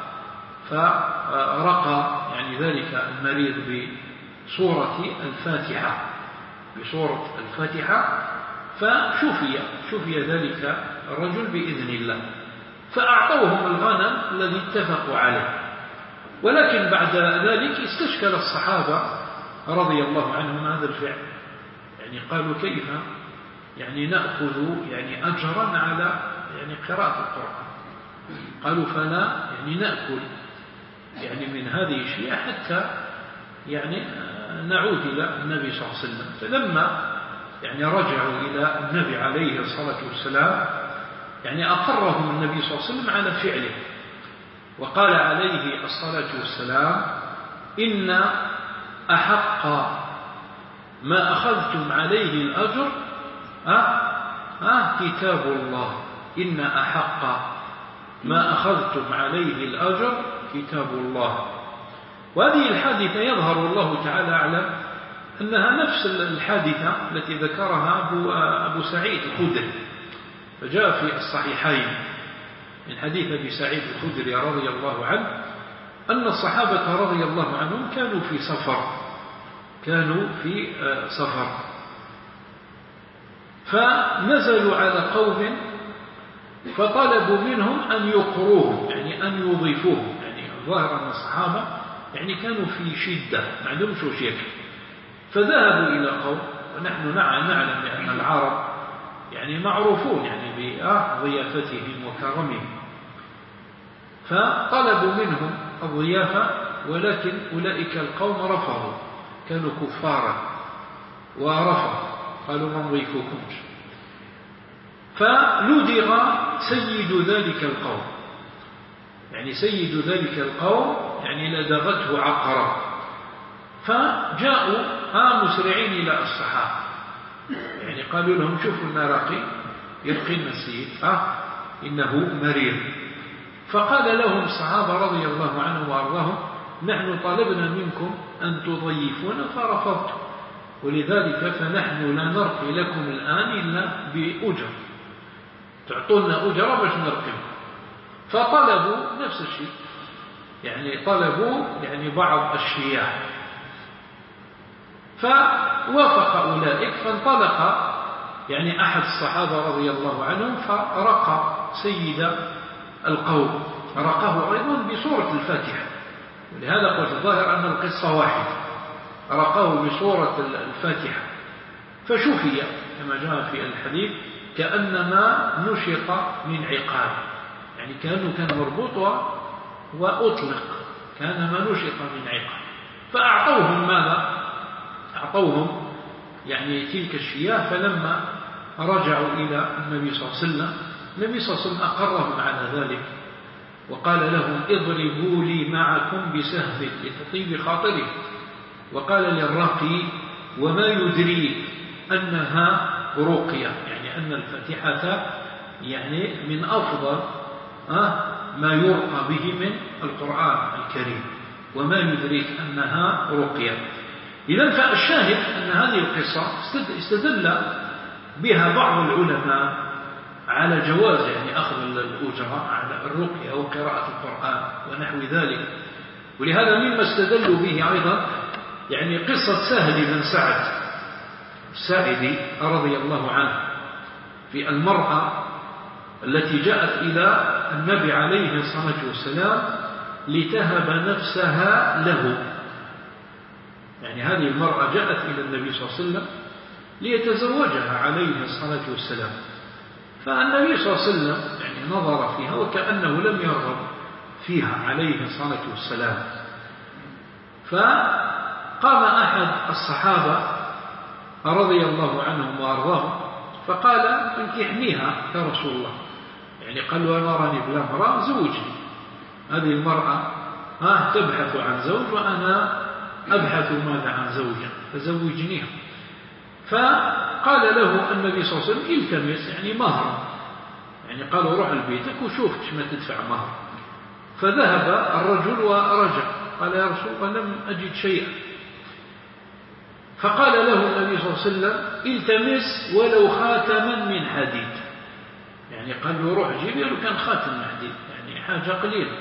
Speaker 1: فرقى يعني ذلك المريض بصورة الفاتحة بصورة الفاتحة فشفي شفي ذلك الرجل بإذن الله، فأعطوهم الغنم الذي اتفقوا عليه. ولكن بعد ذلك استشكل الصحابة رضي الله عنهم هذا الفعل، يعني قالوا كيف يعني نأخذ يعني أجرا على يعني قراءة القرآن؟ قالوا فلا يعني نأكل يعني من هذه الشيء حتى يعني نعود إلى النبي صلى الله عليه وسلم. فلما يعني رجعوا إلى النبي عليه الصلاة والسلام يعني أقرهم النبي صلى الله عليه وسلم على فعله، وقال عليه الصلاة والسلام: إن أحق ما أخذتم عليه الأجر أه أه كتاب الله. إن أحق ما أخذتم عليه الأجر كتاب الله. وهذه الحادثة يظهر الله تعالى أعلم أنها نفس الحادثة التي ذكرها أبو, أبو سعيد الخدري، فجاء في الصحيحين من حديث أبي سعيد الخدري رضي الله عنه أن الصحابة رضي الله عنهم كانوا في سفر كانوا في سفر فنزلوا على قوم فطلبوا منهم أن يقروهم، يعني أن يضيفوهم. يعني ظاهر أن الصحابة يعني كانوا في شدة ما عندهمش وش يكفي، فذهبوا إلى قوم، ونحن نعلم بأن العرب يعني معروفون يعني بضيافتهم وكرمهم، فطلبوا منهم الضيافة، ولكن أولئك القوم رفضوا، كانوا كفارا ورفضوا، قالوا ما نضيفكمش. فلدغ سيد ذلك القوم، يعني سيد ذلك القوم يعني لدغته عقرة، فجاءوا ها مسرعين إلى الصحابة، يعني قالوا لهم: شوفوا النراقي يرقي السيد آه إنه مريض. فقال لهم الصحابة رضي الله عنهم وأرضاهم: نحن طلبنا منكم أن تضيفونا فرفضتم، ولذلك فنحن لا نرقي لكم الآن إلا بأجر، تعطونا أجرة باش نرقيكم. فطلبوا نفس الشيء، يعني طلبوا يعني بعض الشياح، فوافق أولئك، فانطلق يعني أحد الصحابة رضي الله عنهم فرقى سيد القوم، رقاه أيضا بسورة الفاتحة، ولهذا قلت الظاهر أن القصة واحدة، رقاه بسورة الفاتحة، فشفي كما جاء في الحديث كأنما نشط من عقاب، يعني كأنه كان مربوط وأطلق، كأنما نشط من عقاب. فأعطوهم ماذا؟ أعطوهم يعني تلك الشياه. فلما رجعوا إلى النبي صلى الله عليه وسلم، النبي صلى الله عليه وسلم أقرهم على ذلك، وقال لهم: اضربوا لي معكم بسهم لتطيب خاطري. وقال للراقي: وما يدريك أنها رقية، يعني أن الفاتحة يعني من أفضل ما يرقى به من القرآن الكريم، وما يدريك أنها رقية. إذن فالشاهد أن هذه القصة استدل بها بعض العلماء على جواز يعني أخذ الأجرة على الرقية وقراءة القرآن ونحو ذلك. ولهذا مما استدلوا به أيضا يعني قصة سهل بن سعد الساعدي رضي الله عنه في المرأة التي جاءت إلى النبي عليه الصلاة والسلام لتهب نفسها له. يعني هذه المرأة جاءت إلى النبي صلى الله عليه وسلم ليتزوجها عليه الصلاة والسلام، فالنبي صلى الله عليه وسلم يعني نظر فيها وكأنه لم يرغب فيها عليه الصلاة والسلام. فقام أحد الصحابة رضي الله عنهم وأرضاهم فقال: انكحنيها يا رسول الله. يعني قال له: أنا راني بلا امرأة، زوجني. هذه المرأة ها تبحث عن زوج وأنا أبحث ماذا عن زوجة، فزوجنيها. فقال له النبي صلى الله عليه وسلم: التمس يعني مهر، يعني قالوا روح لبيتك وشوف ما تدفع مهر. فذهب الرجل ورجع، قال: يا رسول الله لم أجد شيئا. فقال له النبي صلى الله عليه وسلم: التمس ولو خاتما من حديد. يعني قال له: روح جيب له كان خاتم من حديد، يعني حاجة قليلة.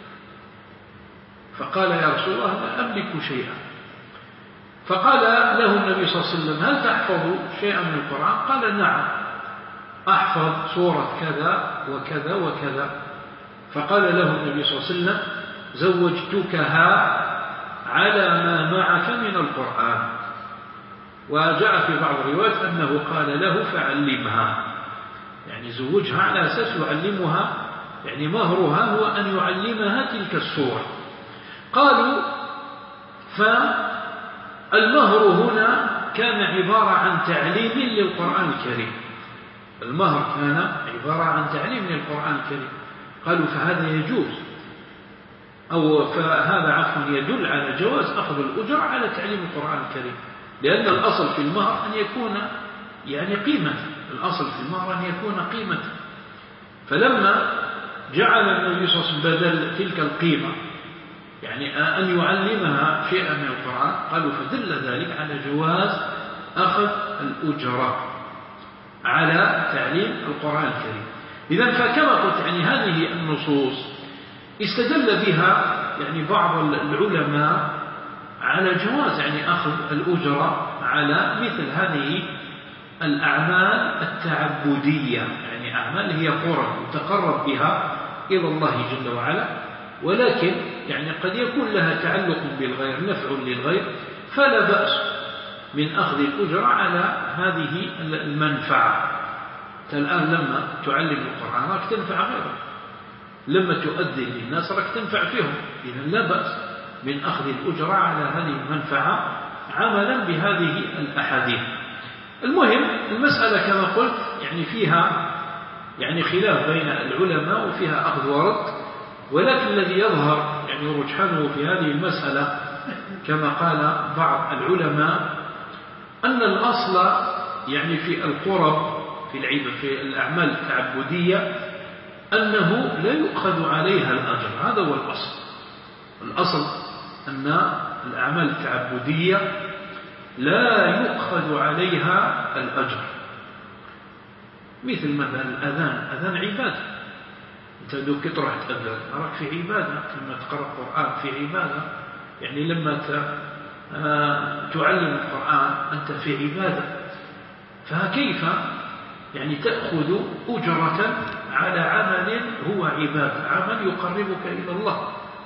Speaker 1: فقال: يا رسول الله لا أملك شيئا. فقال له النبي صلى الله عليه وسلم: هل تحفظ شيئا من القرآن؟ قال: نعم أحفظ سورة كذا وكذا وكذا. فقال له النبي صلى الله عليه وسلم: زوجتكها على ما معك من القرآن. وجاء في بعض الروايات أنه قال له: فعلمها، يعني زوجها على أساس يعلمها، يعني مهرها هو أن يعلمها تلك السورة. قالوا: فالمهر هنا كان عبارة عن تعليم للقرآن الكريم، المهر كان عبارة عن تعليم للقرآن الكريم. قالوا: فهذا يجوز، أو فهذا عفوا يدل على جواز أخذ الأجرة على تعليم القرآن الكريم، لأن الأصل في المهر أن يكون يعني قيمة، الأصل في المهر أن يكون قيمة. فلما جعل النبي صلى الله عليه وسلم بدل تلك القيمة يعني أن يعلمها شيئا من القرآن، قالوا فدل ذلك على جواز أخذ الأجرة على تعليم القرآن الكريم. إذن فكما قلت يعني هذه النصوص استدل بها يعني بعض العلماء على جواز يعني أخذ الأجرة على مثل هذه الأعمال التعبدية، يعني أعمال هي قرب يتقرب بها إلى الله جل وعلا، ولكن يعني قد يكون لها تعلق بالغير، نفع للغير، فلا بأس من أخذ الأجرة على هذه المنفعة. الآن لما تعلم القرآن راك تنفع غيرك، لما تؤذن للناس راك تنفع فيهم، إذن لا بأس من أخذ الأجرة على هذه المنفعة عملا بهذه الأحاديث. المهم المسألة كما قلت يعني فيها يعني خلاف بين العلماء وفيها أخذ ورد، ولكن الذي يظهر يعني رجحانه في هذه المسألة كما قال بعض العلماء أن الأصل يعني في القرب في العيد في الأعمال التعبدية أنه لا يؤخذ عليها الأجر، هذا هو الأصل. الأصل أن الأعمال التعبدية لا يؤخذ عليها الأجر، مثل مثلا الأذان، أذان عبادة، أنت دوك تروح تأذن راك في عبادة، لما تقرأ القرآن في عبادة، يعني لما تعلم القرآن أنت في عبادة، فكيف يعني تأخذ أجرة على عمل هو عبادة، عمل يقربك إلى الله؟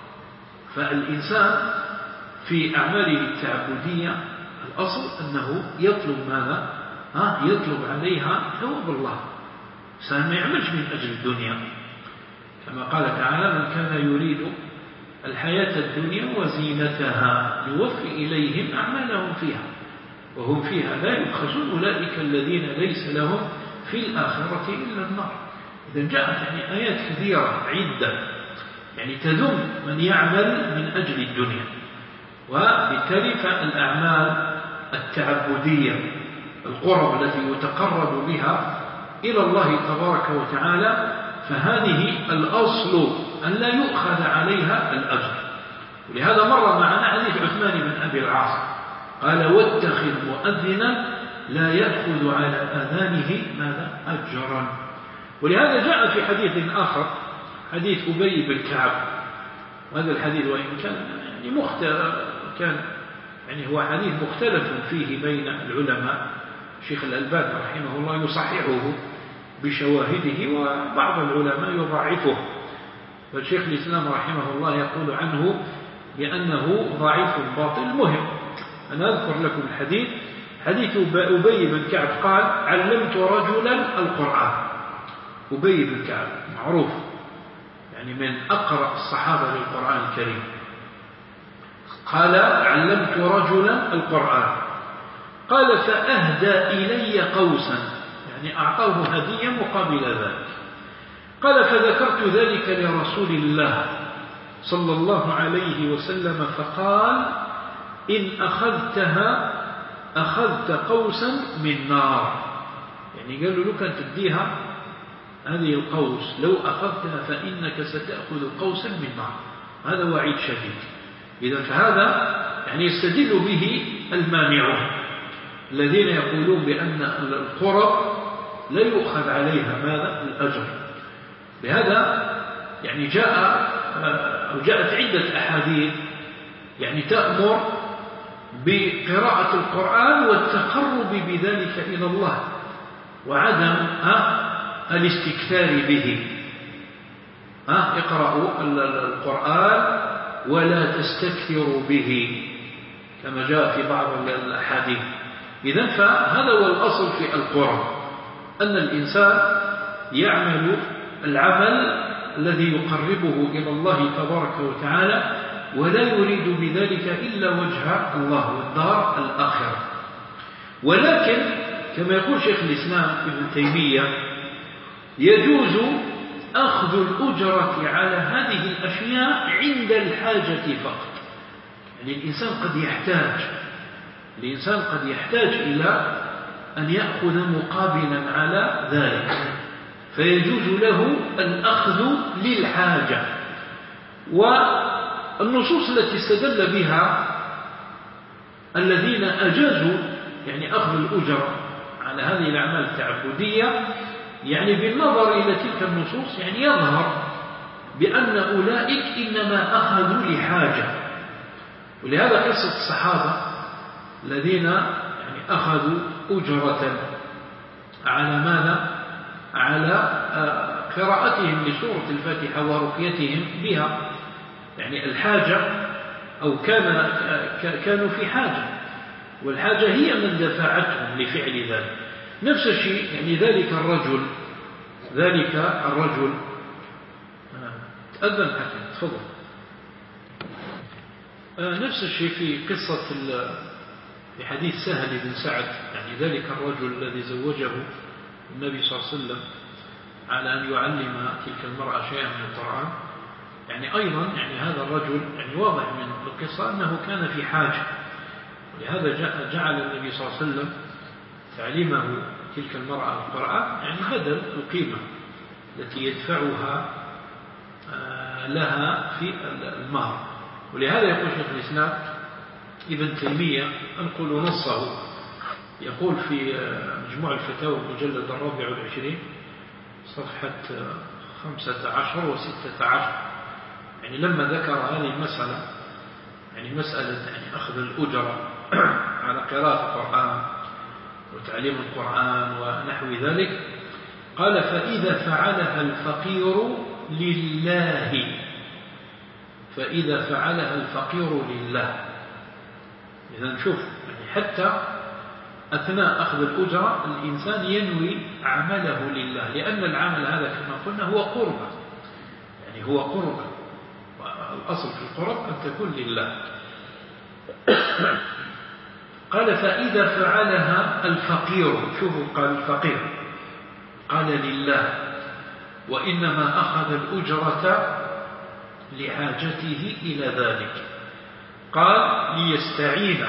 Speaker 1: فالإنسان في أعماله التعبدية الأصل أنه يطلب ماذا؟ ها يطلب عليها ثواب الله، الإنسان ما يعملش من أجل الدنيا، كما قال تعالى من كان يريد الحياة الدنيا وزينتها نوفي إليهم أعمالهم فيها وهم فيها لا يبخسون أولئك الذين ليس لهم في الآخرة إلا النار. إذا جاءت يعني آيات كثيرة عدة يعني تذم من يعمل من أجل الدنيا، وبالتالي فالأعمال التعبدية القرب التي يتقرب بها إلى الله تبارك وتعالى فهذه الأصل أن لا يؤخذ عليها الأجر. ولهذا مر معنا حديث عثمان بن أبي العاص قال واتخذ مؤذنا لا يأخذ على أذانه ماذا أجرا. ولهذا جاء في حديث آخر حديث أبي بن كعب، وهذا الحديث وإن كان يعني مختلف كان يعني هو حديث مختلف فيه بين العلماء، الشيخ الألباني رحمه الله يصححه بشواهده وبعض العلماء يضعفه، والشيخ الإسلام رحمه الله يقول عنه بأنه ضعيف باطل. المهم أنا أذكر لكم الحديث، حديث أبي بن كعب قال علمت رجلا القرآن. أبي بن كعب معروف يعني من أقرأ الصحابة للقرآن الكريم، قال علمت رجلا القرآن، قال فأهدى إلي قوسا يعني أعطاه هدية مقابل ذلك، قال فذكرت ذلك لرسول الله صلى الله عليه وسلم فقال إن أخذتها أخذت قوسا من نار، يعني قالوا لك أن تديها هذه القوس لو أخذتها فإنك ستأخذ قوسا من نار، هذا وعيد شديد. إذا فهذا يعني يستدل به المانعون الذين يقولون بأن القرب لا يؤخذ عليها ماذا الأجر. لهذا يعني جاء أو جاءت عدة أحاديث يعني تأمر بقراءة القرآن والتقرب بذلك إلى الله وعدم الاستكثار به. اقرأوا القرآن ولا تستكثروا به كما جاء في بعض الأحاديث. إذن فهذا هو الأصل في القرآن، أن الإنسان يعمل العمل الذي يقربه إلى الله تبارك وتعالى ولا يريد بذلك إلا وجه الله والدار الآخرة. ولكن كما يقول شيخ الإسلام ابن تيمية يجوز أخذ الأجرة على هذه الأشياء عند الحاجة فقط. يعني الإنسان قد يحتاج الإنسان قد يحتاج إلى أن يأخذ مقابلا على ذلك، فيجوز له الأخذ للحاجة. والنصوص التي استدل بها الذين أجازوا يعني أخذ الأجرة على هذه الأعمال التعبدية، يعني بالنظر إلى تلك النصوص يعني يظهر بأن أولئك إنما أخذوا لحاجة. ولهذا قصة الصحابة الذين يعني أخذوا أجرة على ماذا؟ على قراءتهم لسورة الفاتحة ورقيتهم بها، يعني الحاجة أو كان كانوا في حاجة، والحاجة هي من دفعتهم لفعل ذلك. نفس الشيء يعني ذلك الرجل ذلك الرجل تأذن حكم تفضل. نفس الشيء في قصة في حديث سهل بن سعد، يعني ذلك الرجل الذي زوجه النبي صلى الله عليه وسلم على أن يعلم تلك المرأة شيئا من القرآن، يعني أيضا يعني هذا الرجل يعني واضح من القصة أنه كان في حاجة، ولهذا جعل النبي صلى الله عليه وسلم تعليمه تلك المرأة القرآن يعني بدل القيمة التي يدفعها لها في المهر. ولهذا يقول شيخ الإسلام ابن تيمية أنقل نصه، يقول في مجموع الفتاوى المجلد الرابع والعشرين صفحة خمسة عشر وستة عشر، يعني لما ذكر هذه المسألة يعني مسألة يعني أخذ الأجرة على قراءة القرآن وتعليم القرآن ونحو ذلك، قال فإذا فعلها الفقير لله فإذا فعلها الفقير لله. إذا نشوف يعني حتى أثناء أخذ الأجرة الإنسان ينوي عمله لله، لأن العمل هذا كما قلنا هو قربة، يعني هو قربة، والأصل في القرب أن تكون لله. قال فإذا فعلها الفقير، شوفوا قال الفقير قال لله، وإنما أخذ الأجرة لحاجته إلى ذلك، قال ليستعين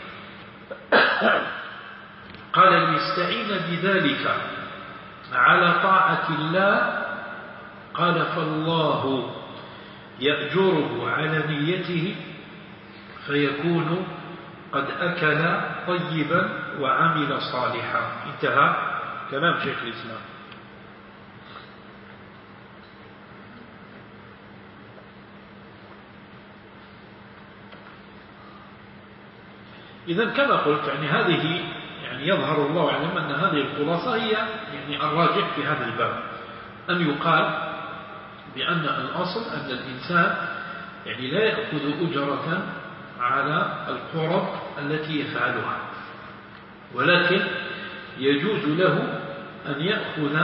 Speaker 1: قال ليستعين بذلك على طاعة الله، قال فالله يأجره على نيته فيكون قد أكل طيبا وعمل صالحا. انتهى كلام شيخ الإسلام. إذن كما قلت يعني هذه يعني يظهر الله أعلم أن هذه الخلاصة هي يعني الراجح في هذا الباب، أن يقال بأن الأصل أن الإنسان يعني لا يأخذ أجرة على القرب التي يفعلها، ولكن يجوز له أن يأخذ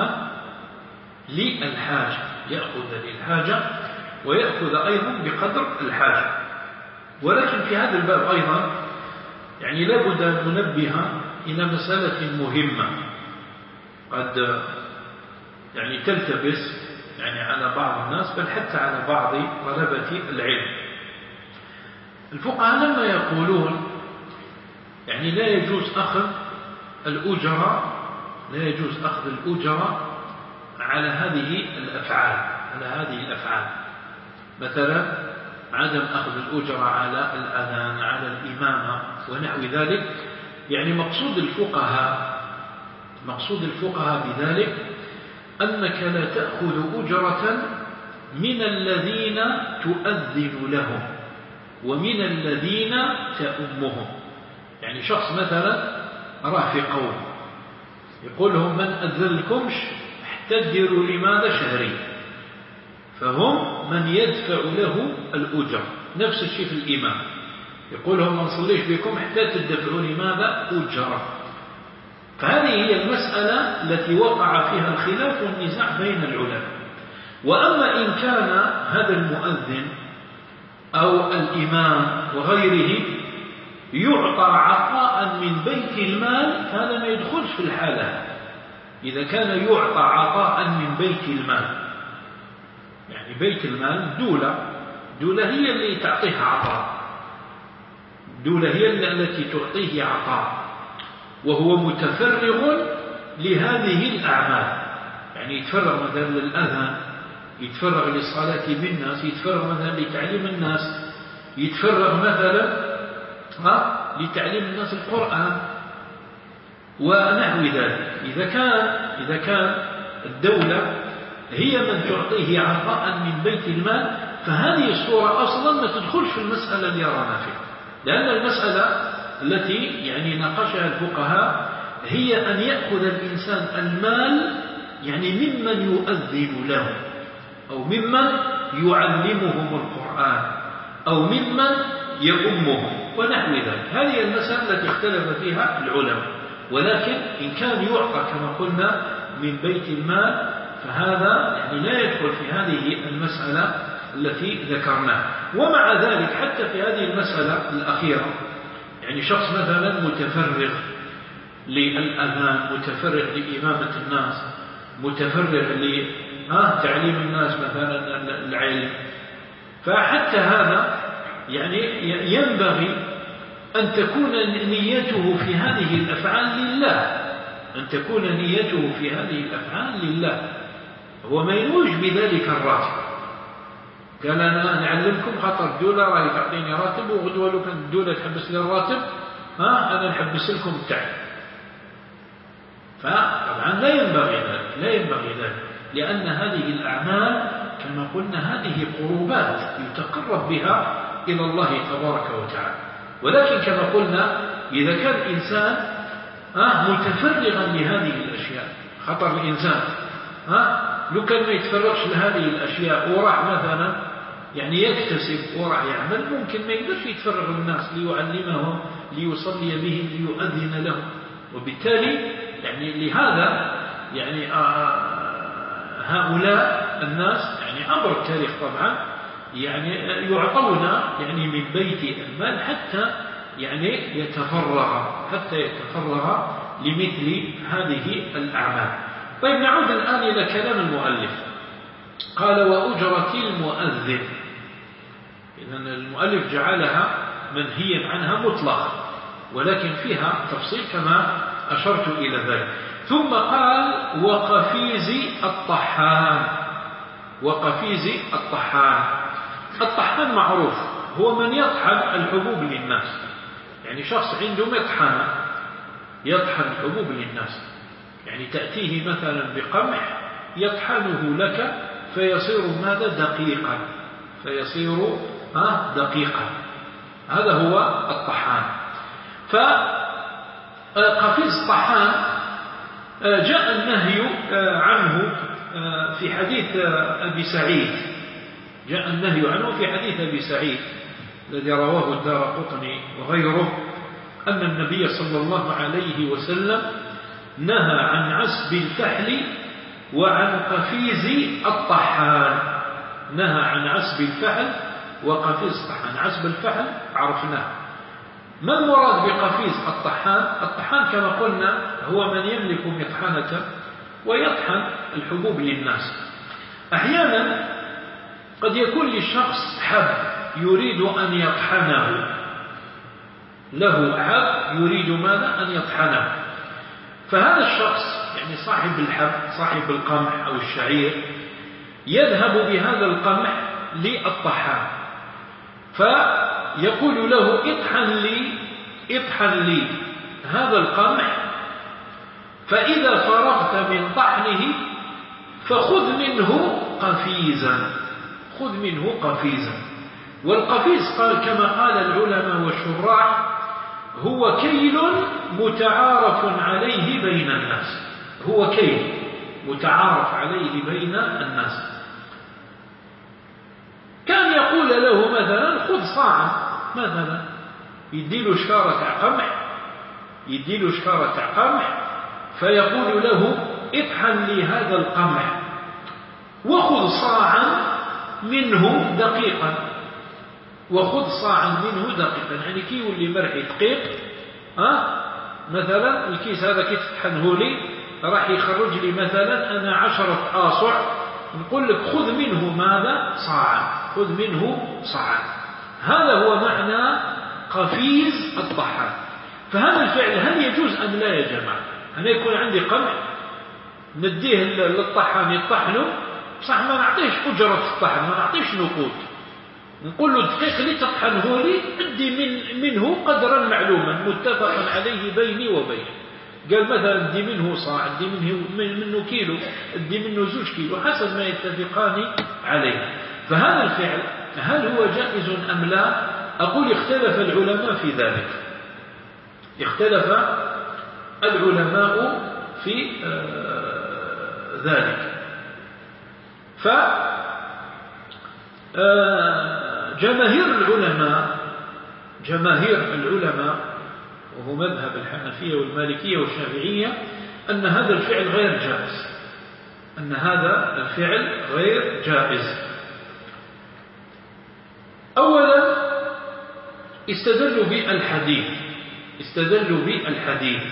Speaker 1: للحاجة، يأخذ للحاجة ويأخذ أيضا بقدر الحاجة. ولكن في هذا الباب أيضا يعني لابد أن ننبه إلى مسألة مهمة قد يعني تلتبس يعني على بعض الناس، بل حتى على بعض طلبة العلم. الفقهاء لما يقولون يعني لا يجوز أخذ الأجرة لا يجوز أخذ الأجرة على هذه الأفعال على هذه الأفعال مثلا عدم أخذ الأجرة على الأذان على الإمامة ونحو ذلك، يعني مقصود الفقهاء مقصود الفقهاء بذلك أنك لا تأخذ أجرة من الذين تؤذن لهم ومن الذين تأمهم. يعني شخص مثلا راه في قوم يقول لهم من أذن لكمش حتى تديروا لماذا شهري، فهم من يدفع له الأجر. نفس الشيء في الإمام يقول لهم ما نصليش بكم حتى تدفعوا لماذا أجرة. فهذه هي المسألة التي وقع فيها الخلاف والنزاع بين العلماء. وأما إن كان هذا المؤذن أو الإمام وغيره يعطى عطاء من بيت المال، هذا ما يدخلش في الحالة. إذا كان يعطى عطاء من بيت المال يعني بيت المال دولة، دولة هي اللي تعطيها عطاء، دولة هي التي تعطيه عطاء، وهو متفرغ لهذه الأعمال. يعني يتفرغ مثلا للأذان، يتفرغ للصلاة بالناس، يتفرغ مثلا لتعليم الناس، يتفرغ مثلا ها لتعليم الناس القرآن ونحو ذلك. إذا كان إذا كان الدولة هي من تعطيه عطاء من بيت المال، فهذه الصورة أصلا ما تدخلش في المسألة اللي رانا فيها، لأن المسألة التي يعني ناقشها الفقهاء هي أن يأخذ الإنسان المال يعني ممن يؤذن له، أو ممن يعلمهم القرآن، أو ممن يؤمهم ونحو ذلك. هذه المسألة التي اختلف فيها العلماء، ولكن إن كان يعطى كما قلنا من بيت المال فهذا يعني لا يدخل في هذه المسألة التي ذكرناها. ومع ذلك حتى في هذه المسألة الأخيرة، يعني شخص مثلا متفرغ للأذان، متفرغ لإمامة الناس، متفرغ لتعليم الناس مثلا العلم، فحتى هذا يعني ينبغي أن تكون نيته في هذه الأفعال لله، أن تكون نيته في هذه الأفعال لله، هو ما ينوج بذلك الراتب. قال أنا نعلمكم خاطر الدولة راهي تعطيني راتب، وغدوة لو كانت الدولة تحبس لي الراتب ها أنا نحبس لكم التعب. فطبعا لا ينبغي ذلك، لا ينبغي ذلك، لأن هذه الأعمال كما قلنا هذه قربات يتقرب بها إلى الله تبارك وتعالى. ولكن كما قلنا إذا كان الإنسان ها متفرغا لهذه الأشياء، خطر الإنسان ها لو كان ما يتفرغش لهذه الأشياء وراح مثلا يعني يكتسب وراح يعمل، ممكن ما يقدرش يتفرغ للناس ليعلمهم، ليصلي بهم، ليؤذن لهم. وبالتالي يعني لهذا يعني آه هؤلاء الناس يعني عبر التاريخ طبعا يعني يعطون يعني من بيت المال حتى يعني يتفرغ حتى يتفرغ لمثل هذه الأعمال. طيب نعود الآن إلى كلام المؤلف. قال وأجرة المؤذن. إذن المؤلف جعلها منهيا عنها مطلقا، ولكن فيها تفصيل كما أشرت إلى ذلك. ثم قال وقفيز الطحان. وقفيز الطحان، الطحان معروف هو من يطحن الحبوب للناس، يعني شخص عنده مطحنة يطحن الحبوب للناس، يعني تأتيه مثلا بقمح يطحنه لك فيصير ماذا دقيقا، فيصير آه دقيقا. هذا هو الطحان. فقفيز الطحان جاء النهي عنه في حديث أبي سعيد، جاء النهي عنه في حديث أبي سعيد الذي رواه الدارقطني وغيره، أن النبي صلى الله عليه وسلم نهى عن عسب الفحل وعن قفيز الطحان. نهى عن عسب الفحل وقفيز الطحان. عسب الفحل عرفناه. ما المراد بقفيز الطحان؟ الطحان كما قلنا هو من يملك مطحنة ويطحن الحبوب للناس. أحيانا قد يكون للشخص حب يريد أن يطحنه، له حب يريد ماذا أن يطحنه، فهذا الشخص يعني صاحب الحب صاحب القمح أو الشعير يذهب بهذا القمح للطحان فيقول له اطحن لي اطحن لي هذا القمح، فإذا فرغت من طحنه فخذ منه قفيزا، خذ منه قفيزا. والقفيز قال كما قال العلماء والشراح هو كيل متعارف عليه بين الناس، هو كيل متعارف عليه بين الناس. كان يقول له مثلا خذ صاعا مثلا، يديله شكارة قمح يديله شكارة قمح فيقول له اطحن لي هذا القمح وخذ صاعا منه دقيقا، وخذ صاعا منه دقيقا، يعني كي يولي مرحي دقيق ها مثلا الكيس هذا كي تطحنه لي راح يخرج لي مثلا أنا عشرة آصع نقول لك خذ منه ماذا؟ صاعا، خذ منه صاعا. هذا هو معنى قفيز الطحان. فهذا الفعل هل يجوز أم لا يا جماعة؟ أنا يكون عندي قمح نديه للطحان يطحنه، صح ما نعطيش أجرة الطحن، ما نعطيش نقود، نقول له دقيق اللي تطحنه لي ادي من منه قدرا معلوما متفقا عليه بيني وبينه. قال مثلا ادي منه صاع، ادي منه منه كيلو، ادي منه زوج كيلو، حسب ما يتفقان عليه. فهذا الفعل هل هو جائز أم لا؟ أقول اختلف العلماء في ذلك، اختلف العلماء في ذلك. فجماهير العلماء جماهير العلماء وهو مذهب الحنفية والمالكية والشافعية أن هذا الفعل غير جائز، أن هذا الفعل غير جائز. أولا استدلوا بالحديث استدلوا بالحديث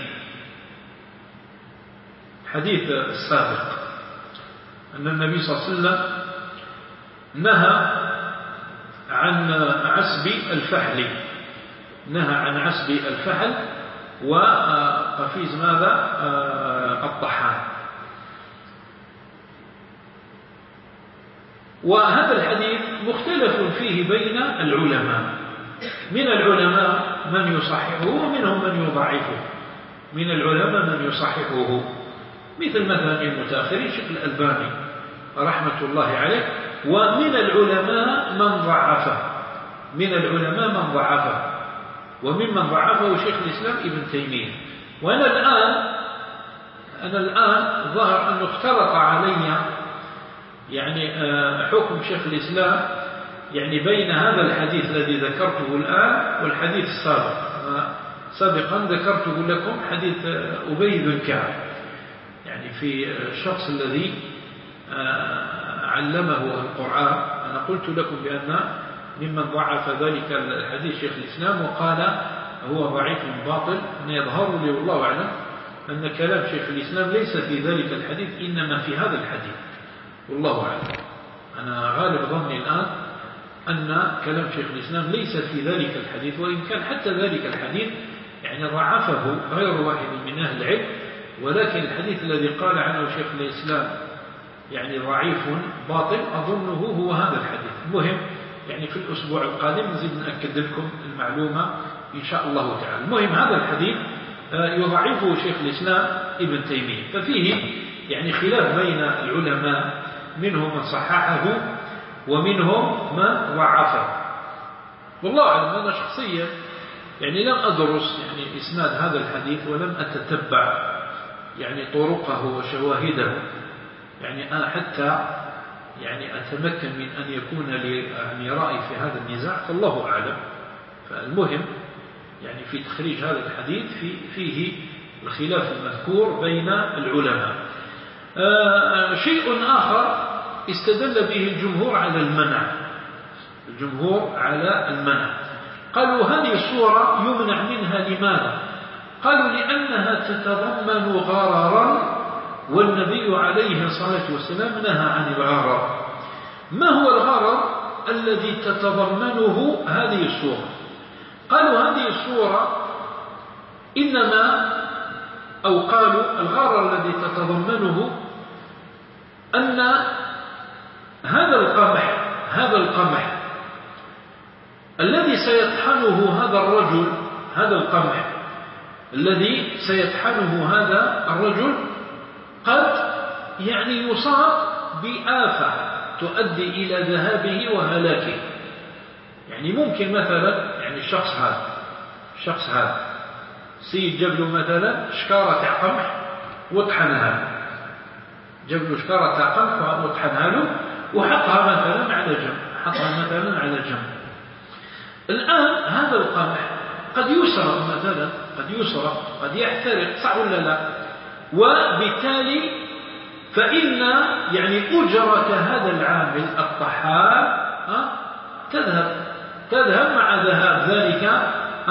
Speaker 1: حديث السابق أن النبي صلى الله عليه وسلم نهى عن عسب الفحل نهى عن عسب الفحل وقفيز ماذا؟ الطحان. وهذا الحديث مختلف فيه بين العلماء، من العلماء من يصححه ومنهم من يضعفه، من العلماء من يصححه مثل مثلا المتأخرين شيخ الألباني رحمة الله عليه، ومن العلماء من ضعفه من العلماء من ضعفه وممن ضعفه شيخ الإسلام ابن تيمية. وأنا الآن أنا الآن ظهر أنه اختلط علي يعني حكم شيخ الإسلام يعني بين هذا الحديث الذي ذكرته الآن والحديث السابق. سابقا ذكرته لكم حديث أبي بن كعب يعني في الشخص الذي علمه القرآن. أنا قلت لكم بأن ممن ضعف ذلك الحديث شيخ الإسلام وقال هو ضعيف باطل. أن يظهر لي والله أعلم أن كلام شيخ الإسلام ليس في ذلك الحديث إنما في هذا الحديث والله أعلم. أنا غالب ظني الآن أن كلام شيخ الإسلام ليس في ذلك الحديث، وإن كان حتى ذلك الحديث يعني ضعفه غير واحد من أهل العلم، ولكن الحديث الذي قال عنه شيخ الإسلام يعني ضعيف باطل أظنه هو هذا الحديث. المهم يعني في الأسبوع القادم نزيد نأكد لكم المعلومة إن شاء الله تعالى. المهم هذا الحديث يضعفه شيخ الإسلام ابن تيمية، ففيه يعني خلاف بين العلماء، منهم من صححه ومنهم من ضعفه. والله أعلم أنا شخصيا يعني لم أدرس يعني إسناد هذا الحديث ولم أتتبع يعني طرقه وشواهده، يعني أنا حتى يعني أتمكن من أن يكون لي يعني رأي في هذا النزاع، فالله أعلم. فالمهم يعني في تخريج هذا الحديث في فيه الخلاف المذكور بين العلماء. آه شيء آخر استدل به الجمهور على المنع الجمهور على المنع قالوا هذه الصورة يمنع منها. لماذا؟ قالوا لأنها تتضمن غررا، والنبي عليه الصلاة والسلام نهى عن الغرر. ما هو الغرر الذي تتضمنه هذه الصورة؟ قالوا هذه الصورة إنما أو قالوا الغرر الذي تتضمنه أن هذا القمح هذا القمح الذي سيطحنه هذا الرجل هذا القمح الذي سيطحنه هذا الرجل قد يعني يصاب بآفة تؤدي إلى ذهابه وهلاكه. يعني ممكن مثلا يعني الشخص هذا الشخص هذا سيد جاب له مثلا شكارة تاع قمح وطحنها جاب له شكارة تاع قمح وطحنها له وحطها مثلا على جنب حطها مثلا على جنب. الآن هذا القمح قد يسرق مثلا قد يسرق قد يحترق، صح ولا لا؟ وبالتالي فإن يعني أجرة هذا العامل الطحان تذهب تذهب مع ذهاب ذلك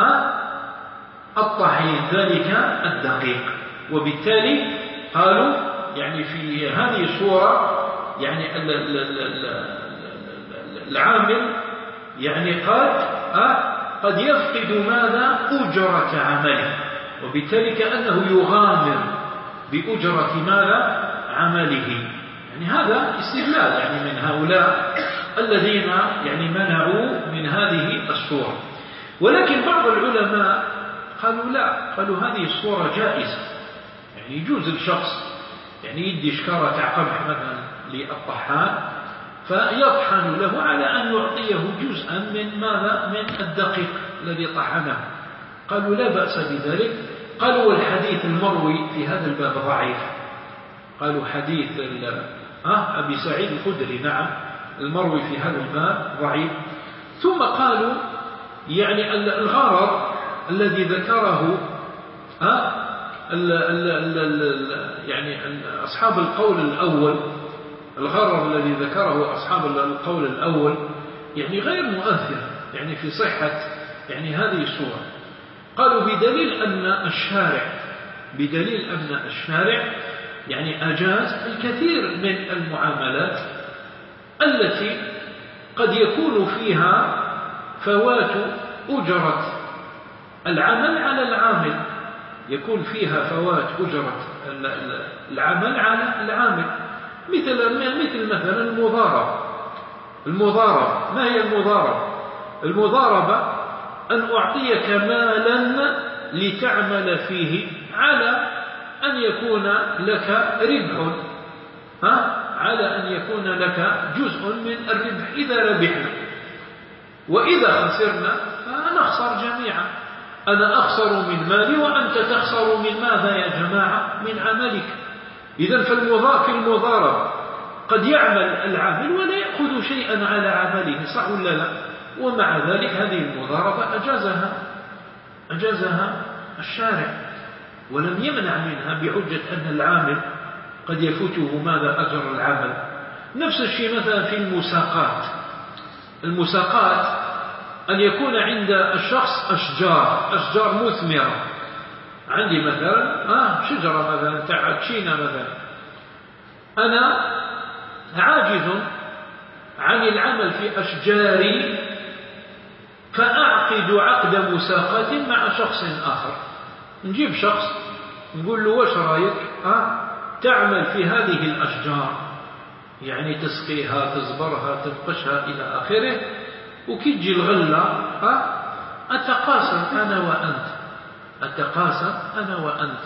Speaker 1: الطحين ذلك الدقيق. وبالتالي قالوا يعني في هذه الصورة يعني العامل يعني قد قد يفقد ماذا أجرة عمله، وبالتالي كأنه يغامر بأجرة ماذا عمله. يعني هذا استدلال يعني من هؤلاء الذين يعني منعوا من هذه الصورة. ولكن بعض العلماء قالوا لا، قالوا هذه الصورة جائزة، يعني يجوز الشخص يعني يدي شكارة قمح مثلا للطحان فيطحن له على أن يعطيه جزءا من ماذا من الدقيق الذي طحنه. قالوا لا بأس بذلك. قالوا والحديث المروي في هذا الباب ضعيف. قالوا حديث آه أبي سعيد الخدري نعم المروي في هذا الباب ضعيف. ثم قالوا يعني الغرض الذي ذكره آه ال ال ال ال يعني أصحاب القول الأول، الغرض الذي ذكره أصحاب القول الأول يعني غير مؤثر يعني في صحة يعني هذه الصورة. قالوا بدليل أن الشارع بدليل أن الشارع يعني أجاز الكثير من المعاملات التي قد يكون فيها فوات أجرة العمل على العامل، يكون فيها فوات أجرة العمل على العامل، مثل مثل مثلا المضاربة. المضاربة ما هي المضاربة؟ المضاربة أن أعطيك مالا لتعمل فيه على أن يكون لك ربح، ها؟ على أن يكون لك جزء من الربح إذا ربحنا، وإذا خسرنا فنخسر جميعا، أنا أخسر من مالي وأنت تخسر من ماذا يا جماعة؟ من عملك. إذن في المضاربة قد يعمل العامل ولا يأخذ شيئا على عمله، صح ولا لا؟ ومع ذلك هذه المضاربة أجازها أجازها الشارع ولم يمنع منها بحجة أن العامل قد يفوته ماذا أجر العمل. نفس الشيء مثلا في المساقات. المساقات أن يكون عند الشخص أشجار أشجار مثمرة. عندي مثلا آه شجرة مثلا تاع تشينا مثلا، أنا عاجز عن العمل في أشجاري فأعقد عقد مساقات مع شخص آخر. نجيب شخص نقول له وش رأيك آه تعمل في هذه الأشجار، يعني تسقيها تصبرها تنقشها إلى آخره، وكيجي الغلة آه أتقاسم أنا وأنت أتقاسم أنا وأنت.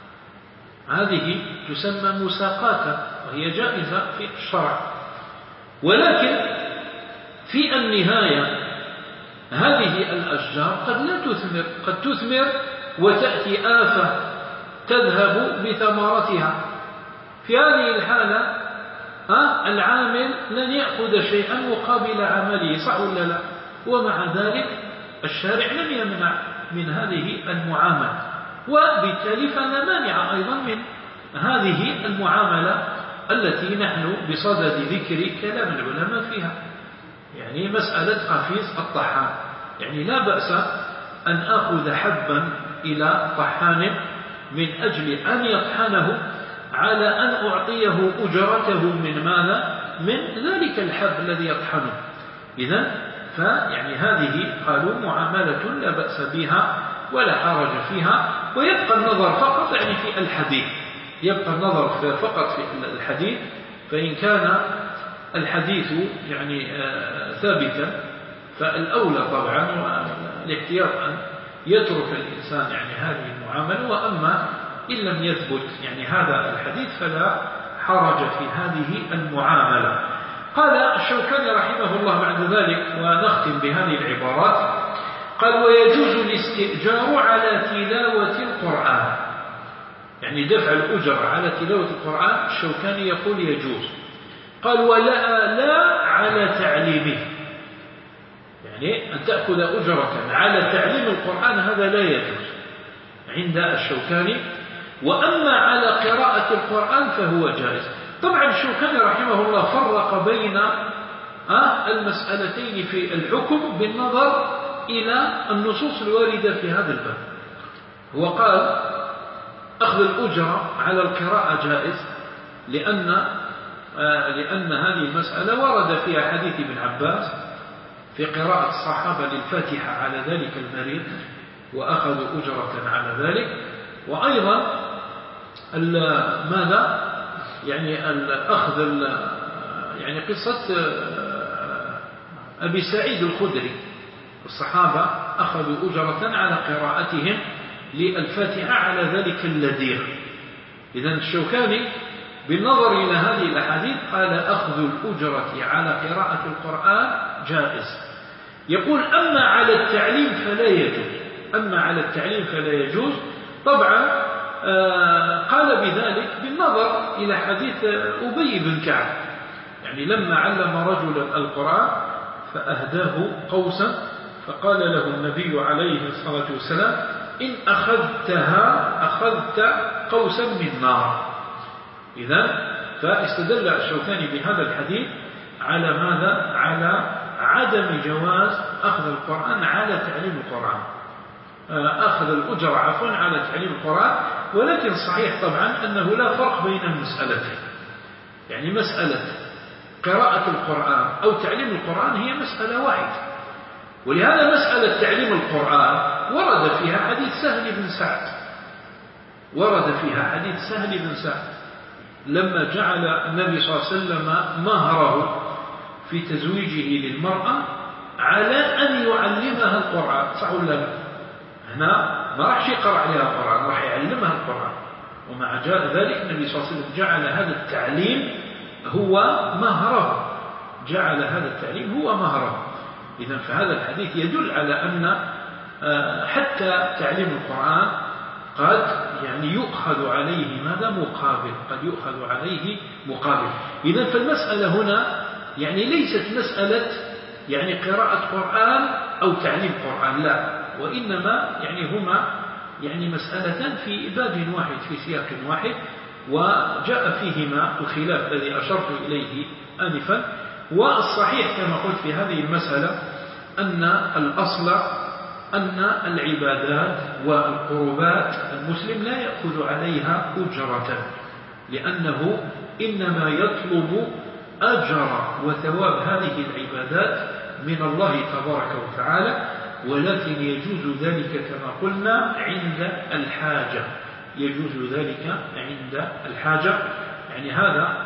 Speaker 1: هذه تسمى مساقات وهي جائزة في الشرع. ولكن في النهاية هذه الأشجار قد لا تثمر، قد تثمر وتأتي آفة تذهب بثمرتها. في هذه الحالة آه العامل لن يأخذ شيئا مقابل عمله، صح ولا لا؟ ومع ذلك الشارع لم يمنع من هذه المعاملة، وبالتالي فلا مانع أيضا من هذه المعاملة التي نحن بصدد ذكر كلام العلماء فيها، يعني مسألة قفيز الطحان. يعني لا بأس أن أخذ حبا إلى طحان من أجل أن يطحنه على أن أعطيه أجرته من ماذا؟ من ذلك الحب الذي يطحنه. إذن فيعني هذه قالوا معاملة لا بأس بها ولا حرج فيها. ويبقى النظر فقط يعني في الحديث، يبقى النظر فقط في الحديث، فإن كان الحديث يعني ثابتا فالأولى طبعا والاحتياط أن يترك الإنسان يعني هذه المعاملة. وأما إن لم يثبت يعني هذا الحديث فلا حرج في هذه المعاملة. قال الشوكاني رحمه الله بعد ذلك، ونختم بهذه العبارات، قال ويجوز الاستئجار على تلاوة القرآن، يعني دفع الأجر على تلاوة القرآن الشوكاني يقول يجوز. قال ولا لا على تعليمه، يعني أن تأخذ أجرة على تعليم القرآن هذا لا يجوز عند الشوكاني. وأما على قراءة القرآن فهو جائز. طبعا الشوكاني رحمه الله فرق بين المسألتين في الحكم بالنظر إلى النصوص الواردة في هذا الباب. هو قال أخذ الأجرة على القراءة جائز، لأن لأن هذه المسألة ورد فيها حديث ابن عباس في قراءة الصحابة للفاتحة على ذلك المريض وأخذوا أجرة على ذلك. وأيضا ماذا يعني الأخذ يعني قصة أبي سعيد الخدري، الصحابة أخذوا أجرة على قراءتهم للفاتحة على ذلك اللذيذ. إذن الشوكاني بالنظر إلى هذه الأحاديث قال أخذ الأجرة على قراءة القرآن جائز. يقول أما على التعليم فلا يجوز، أما على التعليم فلا يجوز. طبعا قال بذلك بالنظر إلى حديث أبي بن كعب، يعني لما علم رجلا القرآن فأهداه قوسا فقال له النبي عليه الصلاة والسلام إن أخذتها أخذت قوسا من نار. إذن فاستدل الشوكاني بهذا الحديث على ماذا؟ على عدم جواز أخذ القرآن على تعليم القرآن، أخذ الأجر عفوا على تعليم القرآن. ولكن الصحيح طبعا أنه لا فرق بين المسألتين، يعني مسألة قراءة القرآن أو تعليم القرآن هي مسألة واحدة. ولهذا مسألة تعليم القرآن ورد فيها حديث سهل بن سعد، ورد فيها حديث سهل بن سعد لما جعل النبي صلى الله عليه وسلم مهره في تزويجه للمرأة على أن يعلمها القرآن، صح ولا لا؟ هنا ما راح يقرأ عليها القرآن، راح يعلمها القرآن. ومع ذلك النبي صلى الله عليه وسلم جعل هذا التعليم هو مهره، جعل هذا التعليم هو مهره. إذن فهذا الحديث يدل على أن حتى تعليم القرآن قد يعني يؤخذ عليه ماذا؟ مقابل، قد يؤخذ عليه مقابل. إذن فالمسألة هنا يعني ليست مسألة يعني قراءة قرآن أو تعليم قرآن، لا، وإنما يعني هما يعني مسألتان في باب واحد في سياق واحد، وجاء فيهما الخلاف الذي أشرت إليه آنفا. والصحيح كما قلت في هذه المسألة أن الأصل أن العبادات والقربات المسلم لا يأخذ عليها أجرة، لأنه إنما يطلب أجر وثواب هذه العبادات من الله تبارك وتعالى. ولكن يجوز ذلك كما قلنا عند الحاجة، يجوز ذلك عند الحاجة. يعني هذا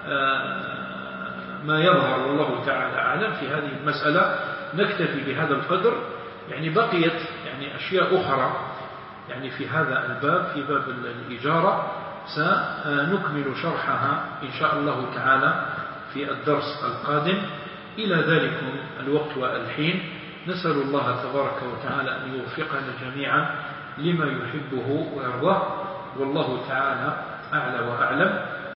Speaker 1: ما يظهر والله تعالى أعلم في هذه المسألة. نكتفي بهذا القدر، يعني بقيت يعني أشياء أخرى يعني في هذا الباب، في باب الإجارة سنكمل شرحها إن شاء الله تعالى في الدرس القادم. إلى ذلك الوقت والحين نسأل الله تبارك وتعالى أن يوفقنا جميعا لما يحبه ويرضاه، والله تعالى أعلى وأعلم.